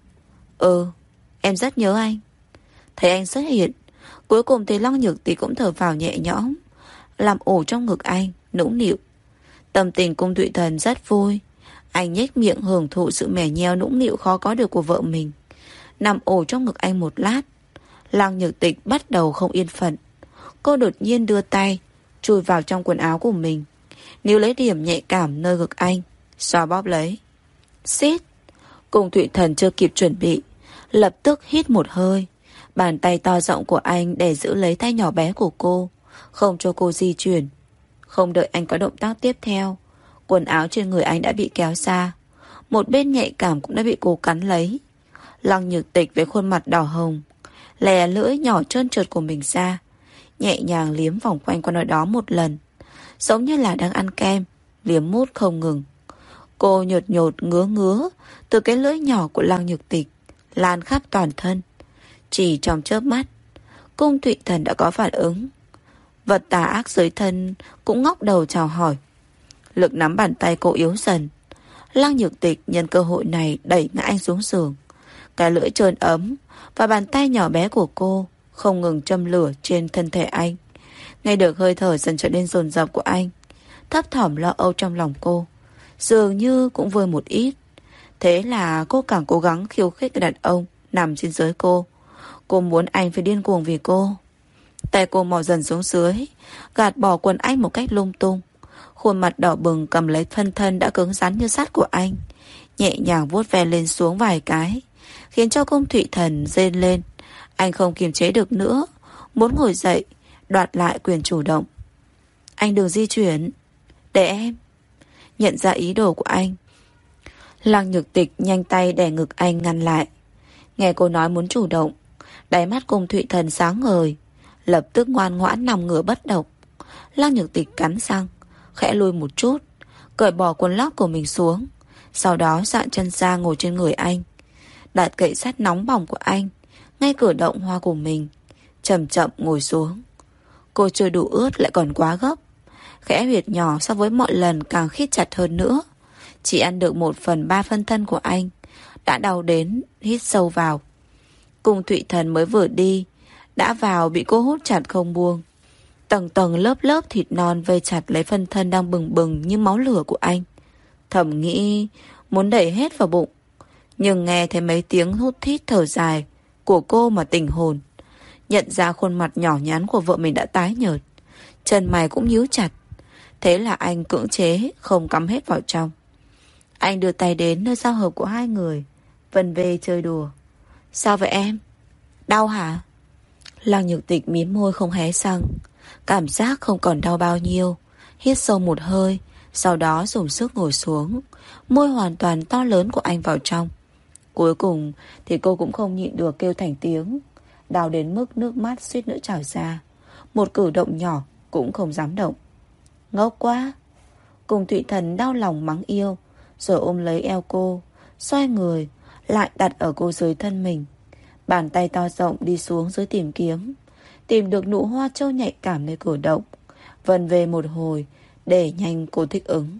Ừ, em rất nhớ anh. Thấy anh xuất hiện, cuối cùng thì Lăng Nhược Tịch cũng thở vào nhẹ nhõm, làm ổ trong ngực anh, nũng nịu. Tâm tình Cung Thụy Thần rất vui. Anh nhếch miệng hưởng thụ sự mẻ nheo nũng nịu khó có được của vợ mình. Nằm ổ trong ngực anh một lát, Lăng Nhược Tịch bắt đầu không yên phận. Cô đột nhiên đưa tay chui vào trong quần áo của mình, níu lấy điểm nhạy cảm nơi ngực anh, xoa bóp lấy. Xít. Cung Thụy Thần chưa kịp chuẩn bị, lập tức hít một hơi. Bàn tay to rộng của anh để giữ lấy tay nhỏ bé của cô, không cho cô di chuyển. Không đợi anh có động tác tiếp theo, quần áo trên người anh đã bị kéo xa. Một bên nhạy cảm cũng đã bị cô cắn lấy. Lăng Nhược Tịch với khuôn mặt đỏ hồng lè lưỡi nhỏ trơn trượt của mình ra, nhẹ nhàng liếm vòng quanh qua nơi đó một lần, giống như là đang ăn kem, liếm mút không ngừng. Cô nhột nhột ngứa ngứa từ cái lưỡi nhỏ của Lăng Nhược Tịch lan khắp toàn thân. Chỉ trong chớp mắt, Cung Thụy Thần đã có phản ứng. Vật tà ác dưới thân cũng ngóc đầu chào hỏi. Lực nắm bàn tay cô yếu dần. Lăng Nhược Tịch nhân cơ hội này đẩy ngã anh xuống giường. Cái lưỡi trơn ấm và bàn tay nhỏ bé của cô không ngừng châm lửa trên thân thể anh. Nghe được hơi thở dần trở nên dồn dập của anh, thấp thỏm lo âu trong lòng cô dường như cũng vơi một ít. Thế là cô càng cố gắng khiêu khích cái đàn ông nằm trên dưới cô. Cô muốn anh phải điên cuồng vì cô. Tay cô mò dần xuống dưới, gạt bỏ quần anh một cách lung tung. Khuôn mặt đỏ bừng cầm lấy phân thân đã cứng rắn như sắt của anh, nhẹ nhàng vuốt ve lên xuống vài cái, khiến cho Cung Thụy Thần rên lên. Anh không kiềm chế được nữa, muốn ngồi dậy đoạt lại quyền chủ động. Anh đừng di chuyển, để em. Nhận ra ý đồ của anh, Lăng Nhược Tịch nhanh tay đè ngực anh ngăn lại. Nghe cô nói muốn chủ động, đáy mắt Cung Thụy Thần sáng ngời, lập tức ngoan ngoãn nằm ngửa bất động. Lăng Nhược Tịch cắn răng, khẽ lùi một chút, cởi bỏ quần lót của mình xuống, sau đó dạn chân ra ngồi trên người anh, đặt kệ sắt nóng bỏng của anh ngay cửa động hoa của mình, chậm chậm ngồi xuống. Cô chưa đủ ướt lại còn quá gấp, khẽ huyệt nhỏ so với mọi lần càng khít chặt hơn nữa. Chỉ ăn được 1/3 phân thân của anh đã đau đến hít sâu vào. Cung Thụy Thần mới vừa đi đã vào bị cô hút chặt không buông. Tầng tầng lớp lớp thịt non vây chặt lấy phân thân đang bừng bừng như máu lửa của anh. Thầm nghĩ muốn đẩy hết vào bụng, nhưng nghe thấy mấy tiếng hút thít thở dài của cô mà tỉnh hồn. Nhận ra khuôn mặt nhỏ nhắn của vợ mình đã tái nhợt, chân mày cũng nhíu chặt. Thế là anh cưỡng chế không cắm hết vào trong. Anh đưa tay đến nơi giao hợp của hai người, vần về chơi đùa. Sao vậy em? Đau hả? Lăng Nhược Tịch mím môi không hé răng. Cảm giác không còn đau bao nhiêu. Hít sâu một hơi, sau đó dùng sức ngồi xuống, môi hoàn toàn to lớn của anh vào trong. Cuối cùng thì cô cũng không nhịn được kêu thành tiếng, đau đến mức nước mắt suýt nữa trào ra. Một cử động nhỏ cũng không dám động. Ngốc quá. Cung Thụy Thần đau lòng mắng yêu, rồi ôm lấy eo cô, xoay người lại đặt ở cô dưới thân mình. Bàn tay to rộng đi xuống dưới tìm kiếm, tìm được nụ hoa trâu nhạy cảm nơi cổ động, vần về một hồi để nhanh cô thích ứng.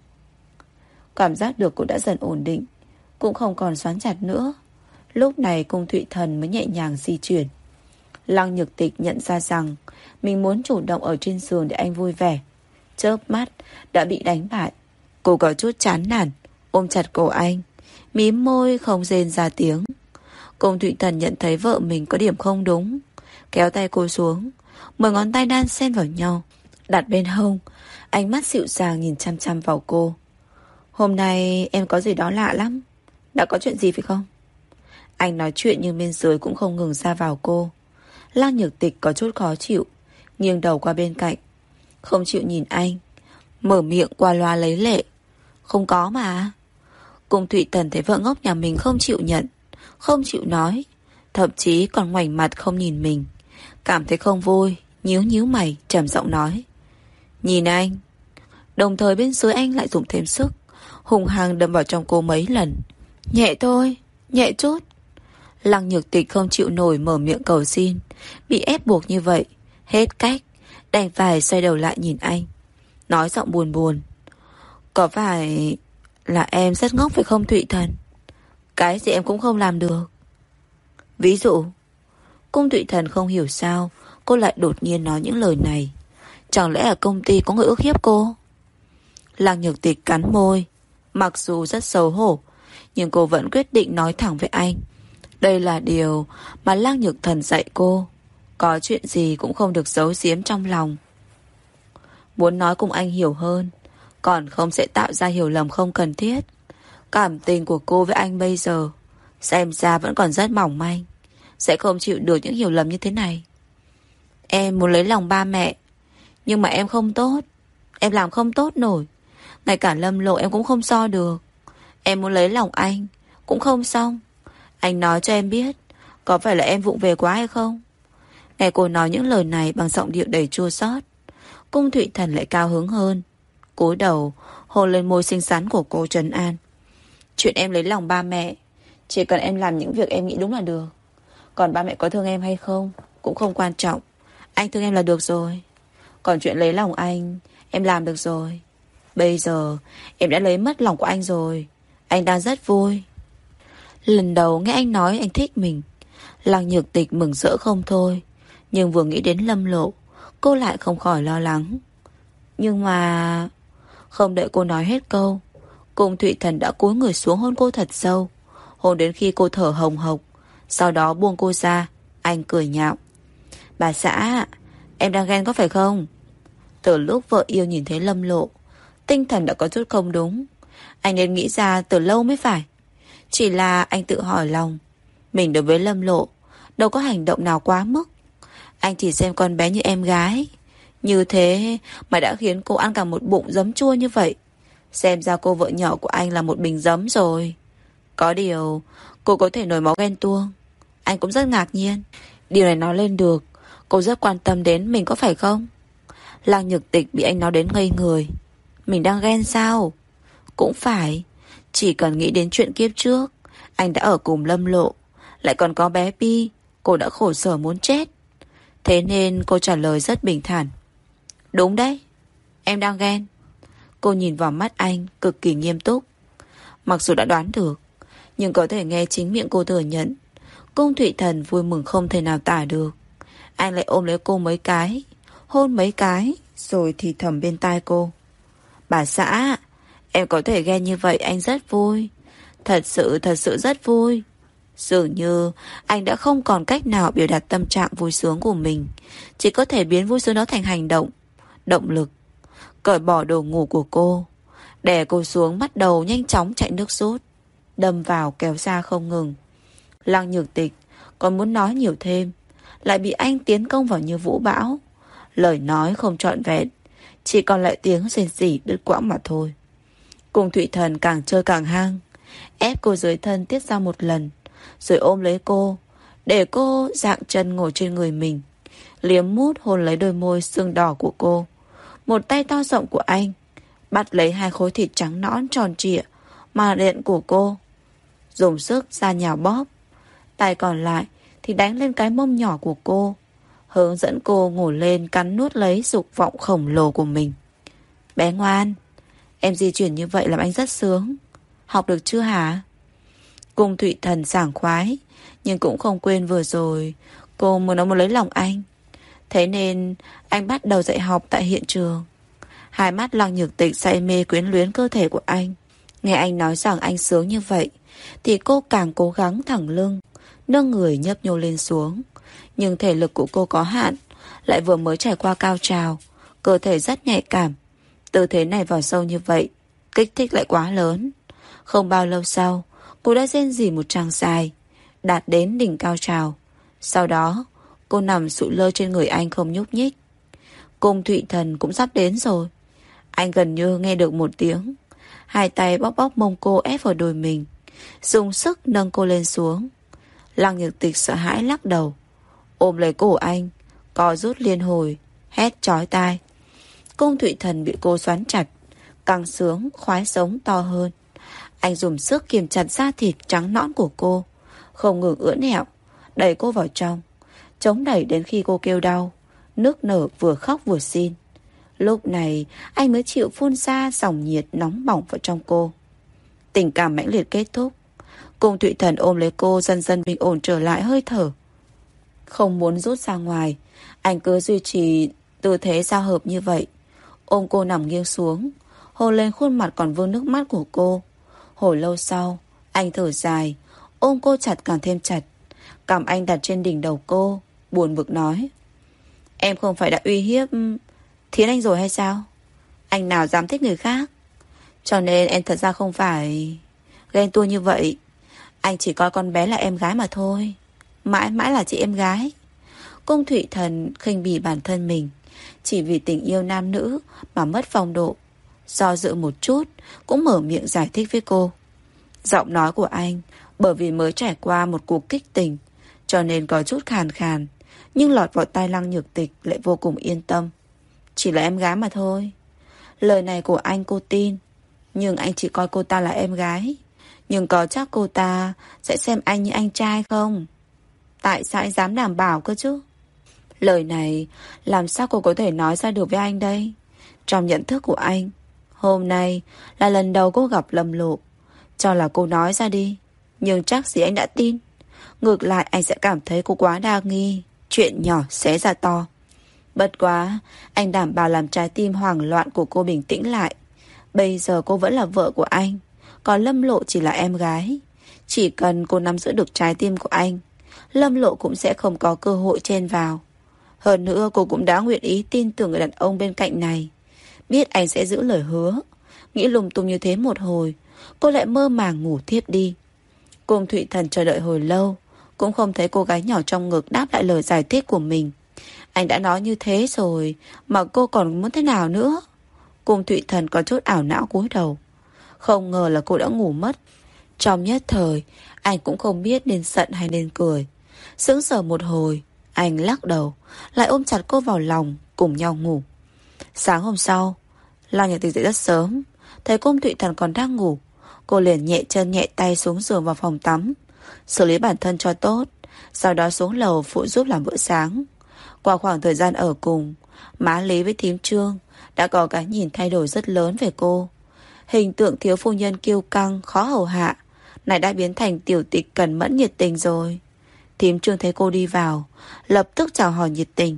Cảm giác được cô đã dần ổn định, cũng không còn xoắn chặt nữa. Lúc này Cung Thụy Thần mới nhẹ nhàng di chuyển. Lăng Nhược Tịch nhận ra rằng mình muốn chủ động ở trên giường để anh vui vẻ, chớp mắt đã bị đánh bại. Cô có chút chán nản, ôm chặt cổ anh, mím môi không rên ra tiếng. Cung Thụy Thần nhận thấy vợ mình có điểm không đúng, kéo tay cô xuống, 10 ngón tay đan xen vào nhau, đặt bên hông, ánh mắt dịu dàng nhìn chăm chăm vào cô. Hôm nay em có gì đó lạ lắm. Đã có chuyện gì phải không? Anh nói chuyện nhưng bên dưới cũng không ngừng ra vào cô. Lăng Nhược Tịch có chút khó chịu, nghiêng đầu qua bên cạnh, không chịu nhìn anh, mở miệng qua loa lấy lệ. Không có mà. Cung Thụy Thần thấy vợ ngốc nhà mình không chịu nhận, không chịu nói, thậm chí còn ngoảnh mặt không nhìn mình, cảm thấy không vui, nhíu nhíu mày, trầm giọng nói. Nhìn anh. Đồng thời bên dưới anh lại dùng thêm sức, hùng hăng đâm vào trong cô mấy lần. Nhẹ thôi, nhẹ chút. Lăng Nhược Tịch không chịu nổi mở miệng cầu xin, bị ép buộc như vậy, hết cách, đành phải xoay đầu lại nhìn anh. nói giọng buồn buồn. Có phải là em rất ngốc phải không Thụy Thần? Cái gì em cũng không làm được. Ví dụ? Cung Thụy Thần không hiểu sao cô lại đột nhiên nói những lời này. Chẳng lẽ ở công ty có người ức hiếp cô? Lăng Nhược Tịch cắn môi. Mặc dù rất xấu hổ, nhưng cô vẫn quyết định nói thẳng với anh. Đây là điều mà Lăng Nhược Thần dạy cô. Có chuyện gì cũng không được giấu giếm trong lòng. Muốn nói cùng anh hiểu hơn, còn không sẽ tạo ra hiểu lầm không cần thiết. Cảm tình của cô với anh bây giờ xem ra vẫn còn rất mỏng manh, sẽ không chịu được những hiểu lầm như thế này. Em muốn lấy lòng ba mẹ, nhưng mà em không tốt. Em làm không tốt nổi. Ngay cả Lâm Lộ em cũng không so được. Em muốn lấy lòng anh cũng không xong. Anh nói cho em biết, có phải là em vụng về quá hay không? Nghe cô nói những lời này bằng giọng điệu đầy chua xót, Cung Thụy Thần lại cao hứng hơn. Cúi đầu hôn lên môi xinh xắn của cô trấn an. Chuyện em lấy lòng ba mẹ, chỉ cần em làm những việc em nghĩ đúng là được. Còn ba mẹ có thương em hay không cũng không quan trọng. Anh thương em là được rồi. Còn chuyện lấy lòng anh, em làm được rồi. Bây giờ em đã lấy mất lòng của anh rồi. Anh đang rất vui. Lần đầu nghe anh nói anh thích mình, Lăng Nhược Tịch mừng rỡ không thôi. Nhưng vừa nghĩ đến Lâm Lộ, cô lại không khỏi lo lắng. Nhưng mà... Không đợi cô nói hết câu, Cung Thụy Thần đã cúi người xuống hôn cô thật sâu, hôn đến khi cô thở hồng hộc. Sau đó buông cô ra. Anh cười nhạo. Bà xã, em đang ghen có phải không? Từ lúc vợ yêu nhìn thấy Lâm Lộ, tinh thần đã có chút không đúng. Anh nên nghĩ ra từ lâu mới phải. Chỉ là anh tự hỏi lòng, mình đối với Lâm Lộ đâu có hành động nào quá mức. Anh chỉ xem con bé như em gái. Như thế mà đã khiến cô ăn cả một bụng giấm chua như vậy. Xem ra cô vợ nhỏ của anh là một bình giấm rồi. Có điều cô có thể nổi máu ghen tuông. Anh cũng rất ngạc nhiên. Điều này nói lên được, cô rất quan tâm đến mình có phải không? Lăng Nhược Tịch bị anh nói đến ngây người. Mình đang ghen sao? Cũng phải. Chỉ cần nghĩ đến chuyện kiếp trước, anh đã ở cùng Lâm Lộ, lại còn có bé Pi, cô đã khổ sở muốn chết. Thế nên cô trả lời rất bình thản. Đúng đấy, em đang ghen. Cô nhìn vào mắt anh cực kỳ nghiêm túc. Mặc dù đã đoán được, nhưng có thể nghe chính miệng cô thừa nhận. Cung Thụy Thần vui mừng không thể nào tả được. Anh lại ôm lấy cô mấy cái, hôn mấy cái, rồi thì thầm bên tai cô. Bà xã, em có thể ghen như vậy anh rất vui. Thật sự rất vui. Dường như anh đã không còn cách nào biểu đạt tâm trạng vui sướng của mình, chỉ có thể biến vui sướng đó thành hành động, động lực. Cởi bỏ đồ ngủ của cô, đè cô xuống, bắt đầu nhanh chóng chạy nước rút, đâm vào kéo ra không ngừng. Lăng Nhược Tịch còn muốn nói nhiều thêm, lại bị anh tiến công vào như vũ bão. Lời nói không trọn vẹn, chỉ còn lại tiếng rên rỉ đứt quãng mà thôi. Cung Thụy Thần càng chơi càng hăng, ép cô dưới thân tiết ra một lần, rồi ôm lấy cô, để cô dạng chân ngồi trên người mình, liếm mút hôn lấy đôi môi sưng đỏ của cô. Một tay to rộng của anh bắt lấy hai khối thịt trắng nõn tròn trịa mà đệm của cô, dùng sức ra nhào bóp. Tay còn lại thì đánh lên cái mông nhỏ của cô, hướng dẫn cô ngồi lên cắn nuốt lấy dục vọng khổng lồ của mình. Bé ngoan, em di chuyển như vậy làm anh rất sướng. Học được chưa hả? Cung Thụy Thần sảng khoái, nhưng cũng không quên vừa rồi cô muốn nói muốn lấy lòng anh. Thế nên anh bắt đầu dạy học tại hiện trường. Hai mắt Lăng Nhược Tịch say mê quyến luyến cơ thể của anh. Nghe anh nói rằng anh sướng như vậy thì cô càng cố gắng thẳng lưng, nâng người nhấp nhô lên xuống. Nhưng thể lực của cô có hạn, lại vừa mới trải qua cao trào, cơ thể rất nhạy cảm. Tư thế này vào sâu như vậy, kích thích lại quá lớn. Không bao lâu sau, cô đã rên rỉ một tràng dài, đạt đến đỉnh cao trào. Sau đó cô nằm sụi lơ trên người anh không nhúc nhích. Cung Thụy Thần cũng sắp đến rồi. Anh gần như nghe được một tiếng. Hai tay bóp bóp mông cô ép vào đùi mình, dùng sức nâng cô lên xuống. Lăng Nhược Tịch sợ hãi lắc đầu, ôm lấy cổ anh, co rút liên hồi, hét chói tai. Cung Thụy Thần bị cô xoắn chặt, càng sướng khoái sống to hơn. Anh dùng sức kiềm chặt da thịt trắng nõn của cô, không ngừng ưỡn ẹo, đẩy cô vào trong, chống đẩy đến khi cô kêu đau, nức nở vừa khóc vừa xin. Lúc này anh mới chịu phun ra dòng nhiệt nóng bỏng vào trong cô. Tình cảm mãnh liệt kết thúc. Cung Thụy Thần ôm lấy cô, dần dần bình ổn trở lại hơi thở. Không muốn rút ra ngoài, anh cứ duy trì tư thế giao hợp như vậy. Ôm cô nằm nghiêng xuống, hôn lên khuôn mặt còn vương nước mắt của cô. Hồi lâu sau, anh thở dài, ôm cô chặt càng thêm chặt. Cằm anh đặt trên đỉnh đầu cô, buồn bực nói: Em không phải đã uy hiếp Thiến Anh rồi hay sao? Anh nào dám thích người khác. Cho nên em thật ra không phải ghen tuông như vậy. Anh chỉ coi con bé là em gái mà thôi. Mãi mãi là chị em gái. Cung Thụy Thần khinh bỉ bản thân mình, chỉ vì tình yêu nam nữ mà mất phong độ. Do dự một chút, cũng mở miệng giải thích với cô. Giọng nói của anh bởi vì mới trải qua một cuộc kích tình, cho nên có chút khàn khàn, nhưng lọt vào tai Lăng Nhược Tịch lại vô cùng yên tâm. Chỉ là em gái mà thôi. Lời này của anh cô tin, nhưng anh chỉ coi cô ta là em gái. Nhưng có chắc cô ta sẽ xem anh như anh trai không? Tại sao anh dám đảm bảo cơ chứ? Lời này làm sao cô có thể nói ra được với anh đây? Trong nhận thức của anh, hôm nay là lần đầu cô gặp Lâm Lộ. Cho là cô nói ra đi, nhưng chắc gì anh đã tin. Ngược lại anh sẽ cảm thấy cô quá đa nghi. Chuyện nhỏ xé ra to. Bất quá, anh đảm bảo làm trái tim hoảng loạn của cô bình tĩnh lại. Bây giờ cô vẫn là vợ của anh, còn Lâm Lộ chỉ là em gái. Chỉ cần cô nắm giữ được trái tim của anh, Lâm Lộ cũng sẽ không có cơ hội chen vào. Hơn nữa cô cũng đã nguyện ý tin tưởng người đàn ông bên cạnh này. Biết anh sẽ giữ lời hứa. Nghĩ lung tung như thế một hồi, cô lại mơ màng ngủ thiếp đi. Cung Thụy Thần chờ đợi hồi lâu, cũng không thấy cô gái nhỏ trong ngực đáp lại lời giải thích của mình. Anh đã nói như thế rồi, mà cô còn muốn thế nào nữa? Cung Thụy Thần có chút ảo não cúi đầu. Không ngờ là cô đã ngủ mất. Trong nhất thời, anh cũng không biết nên giận hay nên cười. Sững sờ một hồi, anh lắc đầu, lại ôm chặt cô vào lòng, cùng nhau ngủ. Sáng hôm sau, Lăng Nhược Tịch dậy rất sớm, thấy Cung Thụy Thần còn đang ngủ, cô liền nhẹ chân nhẹ tay xuống giường vào phòng tắm, xử lý bản thân cho tốt, sau đó xuống lầu phụ giúp làm bữa sáng. Qua khoảng thời gian ở cùng, má Lý với thím Trương đã có cái nhìn thay đổi rất lớn về cô. Hình tượng thiếu phu nhân kiêu căng, khó hầu hạ, này đã biến thành tiểu tịch cẩn mẫn nhiệt tình rồi. Thím Trương thấy cô đi vào, lập tức chào hỏi nhiệt tình.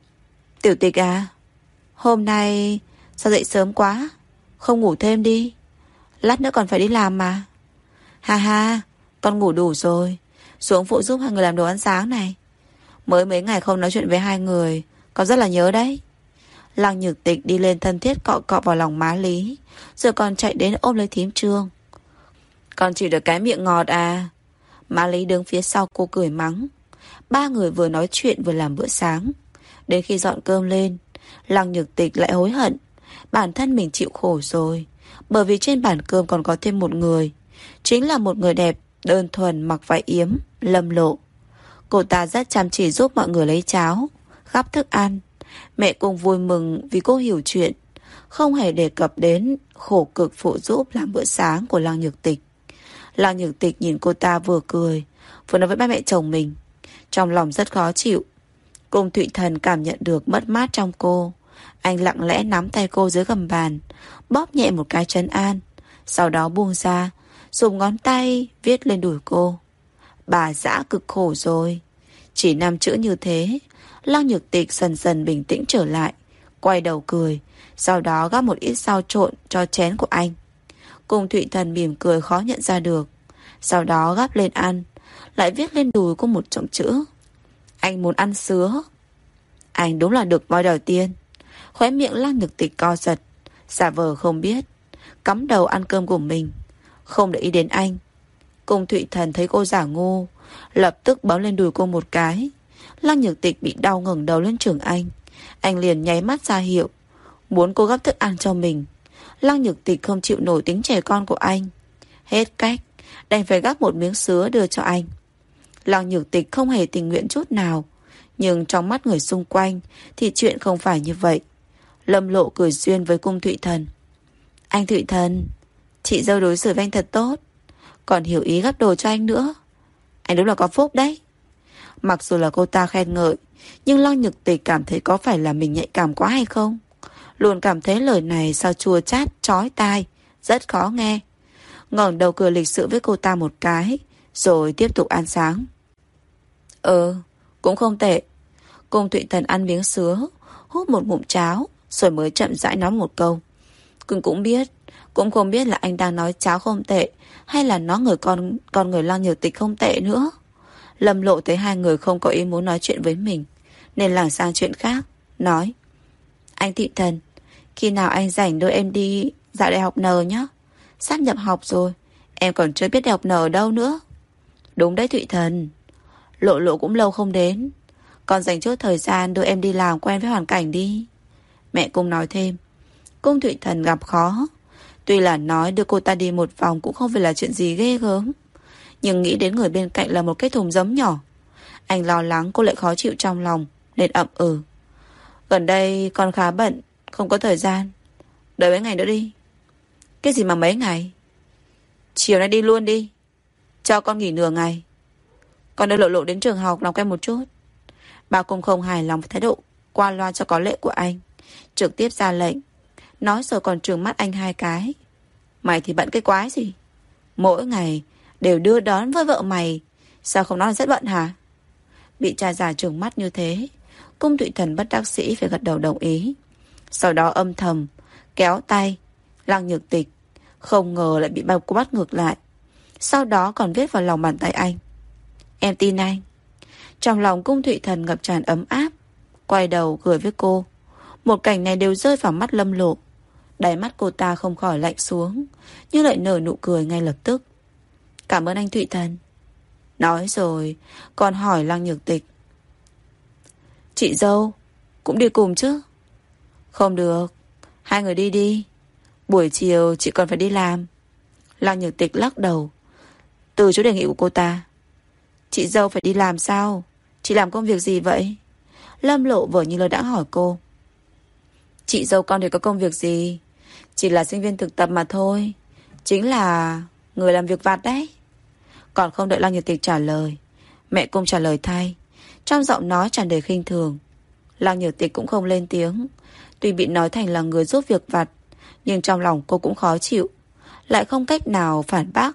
Tiểu tịch à, hôm nay sao dậy sớm quá? Không ngủ thêm đi, lát nữa còn phải đi làm mà. Ha ha, con ngủ đủ rồi, xuống phụ giúp hai người làm đồ ăn sáng này. Mới mấy ngày không nói chuyện với hai người, con rất là nhớ đấy. Lăng Nhược Tịch đi lên thân thiết cọ cọ vào lòng má Lý, rồi còn chạy đến ôm lấy thím Trương. Con chỉ được cái miệng ngọt à? Má Lý đứng phía sau cô cười mắng. Ba người vừa nói chuyện vừa làm bữa sáng. Đến khi dọn cơm lên, Lăng Nhược Tịch lại hối hận. Bản thân mình chịu khổ rồi, bởi vì trên bàn cơm còn có thêm một người. Chính là một người đẹp, đơn thuần mặc váy yếm, Lâm Lộ. Cô ta rất chăm chỉ giúp mọi người lấy cháo, gắp thức ăn. Mẹ cũng vui mừng vì cô hiểu chuyện, không hề đề cập đến khổ cực phụ giúp làm bữa sáng của Lăng Nhược Tịch. Lăng Nhược Tịch nhìn cô ta vừa cười, vừa nói với ba mẹ chồng mình. Trong lòng rất khó chịu. Cung Thụy Thần cảm nhận được mất mát trong cô. Anh lặng lẽ nắm tay cô dưới gầm bàn, bóp nhẹ một cái trấn an, sau đó buông ra, dùng ngón tay viết lên đùi cô. Bà dã cực khổ rồi. Chỉ 5 chữ như thế, Lăng Nhược Tịch dần dần bình tĩnh trở lại, quay đầu cười, sau đó gắp một ít rau trộn cho chén của anh. Cung Thụy Thần mỉm cười khó nhận ra được, sau đó gắp lên ăn, lại viết lên đùi cô một chồng chữ. Anh muốn ăn sứa. Anh đúng là được voi đòi tiên. Khóe miệng Lăng Nhược Tịch co giật, giả vờ không biết, cắm đầu ăn cơm của mình, không để ý đến anh. Cung Thụy Thần thấy cô giả ngu, lập tức bấm lên đùi cô một cái. Lăng Nhược Tịch bị đau ngẩng đầu lên chừng anh. Anh liền nháy mắt ra hiệu, muốn cô gắp thức ăn cho mình. Lăng Nhược Tịch không chịu nổi tính trẻ con của anh, hết cách đành phải gắp một miếng sứa đưa cho anh. Lăng Nhược Tịch không hề tình nguyện chút nào, nhưng trong mắt người xung quanh thì chuyện không phải như vậy. Lâm Lộ cười duyên với Cung Thụy Thần. Anh Thụy Thần, chị dâu đối xử với anh thật tốt, còn hiểu ý gắp đồ cho anh nữa. Anh đúng là có phúc đấy. Mặc dù là cô ta khen ngợi, nhưng Lăng Nhược Tịch cảm thấy có phải là mình nhạy cảm quá hay không. Luôn cảm thấy lời này sao chua chát, chói tai, rất khó nghe. Ngẩng đầu cười lịch sự với cô ta một cái, rồi tiếp tục ăn sáng. Cũng không tệ. Cung Thụy Thần ăn miếng sứa, hút một ngụm cháo, rồi mới chậm rãi nói một câu. Cũng không biết là anh đang nói cháo không tệ, hay là nói con người Lăng Nhược Tịch không tệ nữa. Lâm Lộ thấy hai người không có ý muốn nói chuyện với mình, nên lảng sang chuyện khác, nói: Anh Thụy Thần, khi nào anh rảnh đưa em đi dạo đại học N nhé. Sắp nhập học rồi, em còn chưa biết đại học N ở đâu nữa. Đúng đấy Thụy Thần. Lộ Lộ cũng lâu không đến, còn dành chút thời gian đưa em đi làm quen với hoàn cảnh đi. Mẹ Cung nói thêm. Cung Thụy Thần gặp khó. Tuy là nói đưa cô ta đi một vòng cũng không phải là chuyện gì ghê gớm, nhưng nghĩ đến người bên cạnh là một cái thùng giấm nhỏ, anh lo lắng cô lại khó chịu trong lòng, nên ậm ừ. Gần đây con khá bận, không có thời gian. Đợi mấy ngày nữa đi. Cái gì mà mấy ngày? Chiều nay đi luôn đi, cho con nghỉ nửa ngày. Con đưa Lộ Lộ đến trường học làm quen một chút. Bà cũng không hài lòng với thái độ qua loa cho có lệ của anh, trực tiếp ra lệnh, nói rồi còn trừng mắt anh hai cái. Mày thì bận cái quái gì? Mỗi ngày đều đưa đón với vợ mày, sao không nói là rất bận hả? Bị cha già trừng mắt như thế, Cung Thụy Thần bất đắc sĩ phải gật đầu đồng ý. Sau đó âm thầm kéo tay Lăng Nhược Tịch, không ngờ lại bị cô bắt ngược lại. Sau đó còn viết vào lòng bàn tay anh: Em tin anh. Trong lòng Cung Thụy Thần ngập tràn ấm áp, quay đầu cười với cô. Một cảnh này đều rơi vào mắt Lâm Lộ. Đáy mắt cô ta không khỏi lạnh xuống, nhưng lại nở nụ cười ngay lập tức. Cảm ơn anh Thụy Thần. Nói rồi còn hỏi Lăng Nhược Tịch: Chị dâu cũng đi cùng chứ? Không được, hai người đi đi, buổi chiều chị còn phải đi làm. Lăng Nhược Tịch lắc đầu, từ chối đề nghị của cô ta. Chị dâu phải đi làm sao? Chị làm công việc gì vậy? Lâm Lộ vờ như lơ đãng hỏi cô. Chị dâu con thì có công việc gì? Chỉ là sinh viên thực tập mà thôi. Chính là người làm việc vặt đấy. Còn không đợi Lăng Nhược Tịch trả lời, mẹ Cung trả lời thay, trong giọng nói tràn đầy khinh thường. Lăng Nhược Tịch cũng không lên tiếng. Tuy bị nói thành là người giúp việc vặt, nhưng trong lòng cô cũng khó chịu, lại không cách nào phản bác.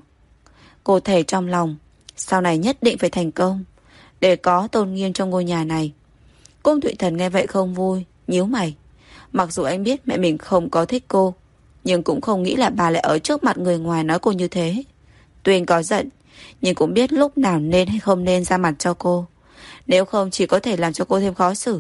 Cô thề trong lòng sau này nhất định phải thành công, để có tôn nghiêm trong ngôi nhà này. Cung Thụy Thần nghe vậy không vui, nhíu mày. Mặc dù anh biết mẹ mình không có thích cô, nhưng cũng không nghĩ là bà lại ở trước mặt người ngoài nói cô như thế. Tuy anh có giận, nhưng cũng biết lúc nào nên hay không nên ra mặt cho cô, nếu không chỉ có thể làm cho cô thêm khó xử.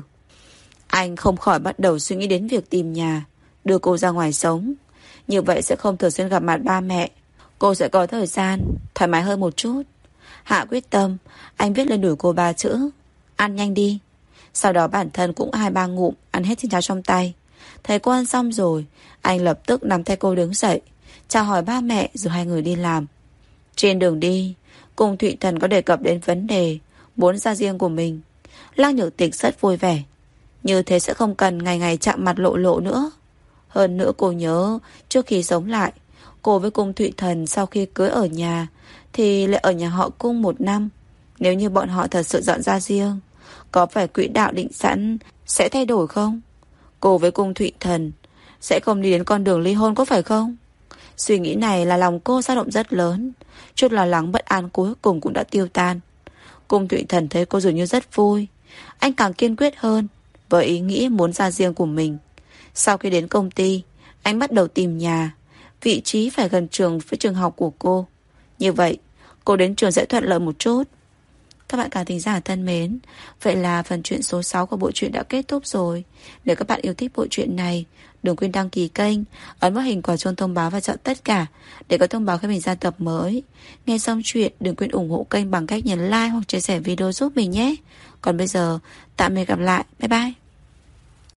Anh không khỏi bắt đầu suy nghĩ đến việc tìm nhà, đưa cô ra ngoài sống. Như vậy sẽ không thường xuyên gặp mặt ba mẹ, cô sẽ có thời gian thoải mái hơn một chút. Hạ quyết tâm, anh viết lên đùi cô 3 chữ: Ăn nhanh đi. Sau đó bản thân cũng 2-3 ngụm ăn hết chén cháo trong tay. Thấy cô ăn xong rồi, anh lập tức nắm tay cô đứng dậy, chào hỏi ba mẹ rồi hai người đi làm. Trên đường đi, Cung Thụy Thần có đề cập đến vấn đề muốn ra riêng của mình. Lăng Nhược Tịch rất vui vẻ, như thế sẽ không cần ngày ngày chạm mặt Lộ Lộ nữa. Hơn nữa cô nhớ trước khi sống lại, cô với Cung Thụy Thần sau khi cưới ở nhà thì lại ở nhà họ Cung 1 năm. Nếu như bọn họ thật sự dọn ra riêng, có phải quỹ đạo định sẵn sẽ thay đổi không? Cô với Cung Thụy Thần sẽ không đi đến con đường ly hôn có phải không? Suy nghĩ này là lòng cô dao động rất lớn. Chút lo lắng bất an cuối cùng cũng đã tiêu tan. Cung Thụy Thần thấy cô dường như rất vui, anh càng kiên quyết hơn với ý nghĩ muốn ra riêng của mình. Sau khi đến công ty, anh bắt đầu tìm nhà, vị trí phải gần trường với trường học của cô. Như vậy cô đến trường sẽ thuận lợi một chút. Các bạn khán thính giả thân mến, vậy là phần truyện số 6 của bộ truyện đã kết thúc rồi. Nếu các bạn yêu thích bộ truyện này, đừng quên đăng ký kênh, ấn vào hình quả chuông thông báo và chọn tất cả để có thông báo khi mình ra tập mới. Nghe xong chuyện đừng quên ủng hộ kênh bằng cách nhấn like hoặc chia sẻ video giúp mình nhé. Còn bây giờ, tạm biệt gặp lại. Bye bye.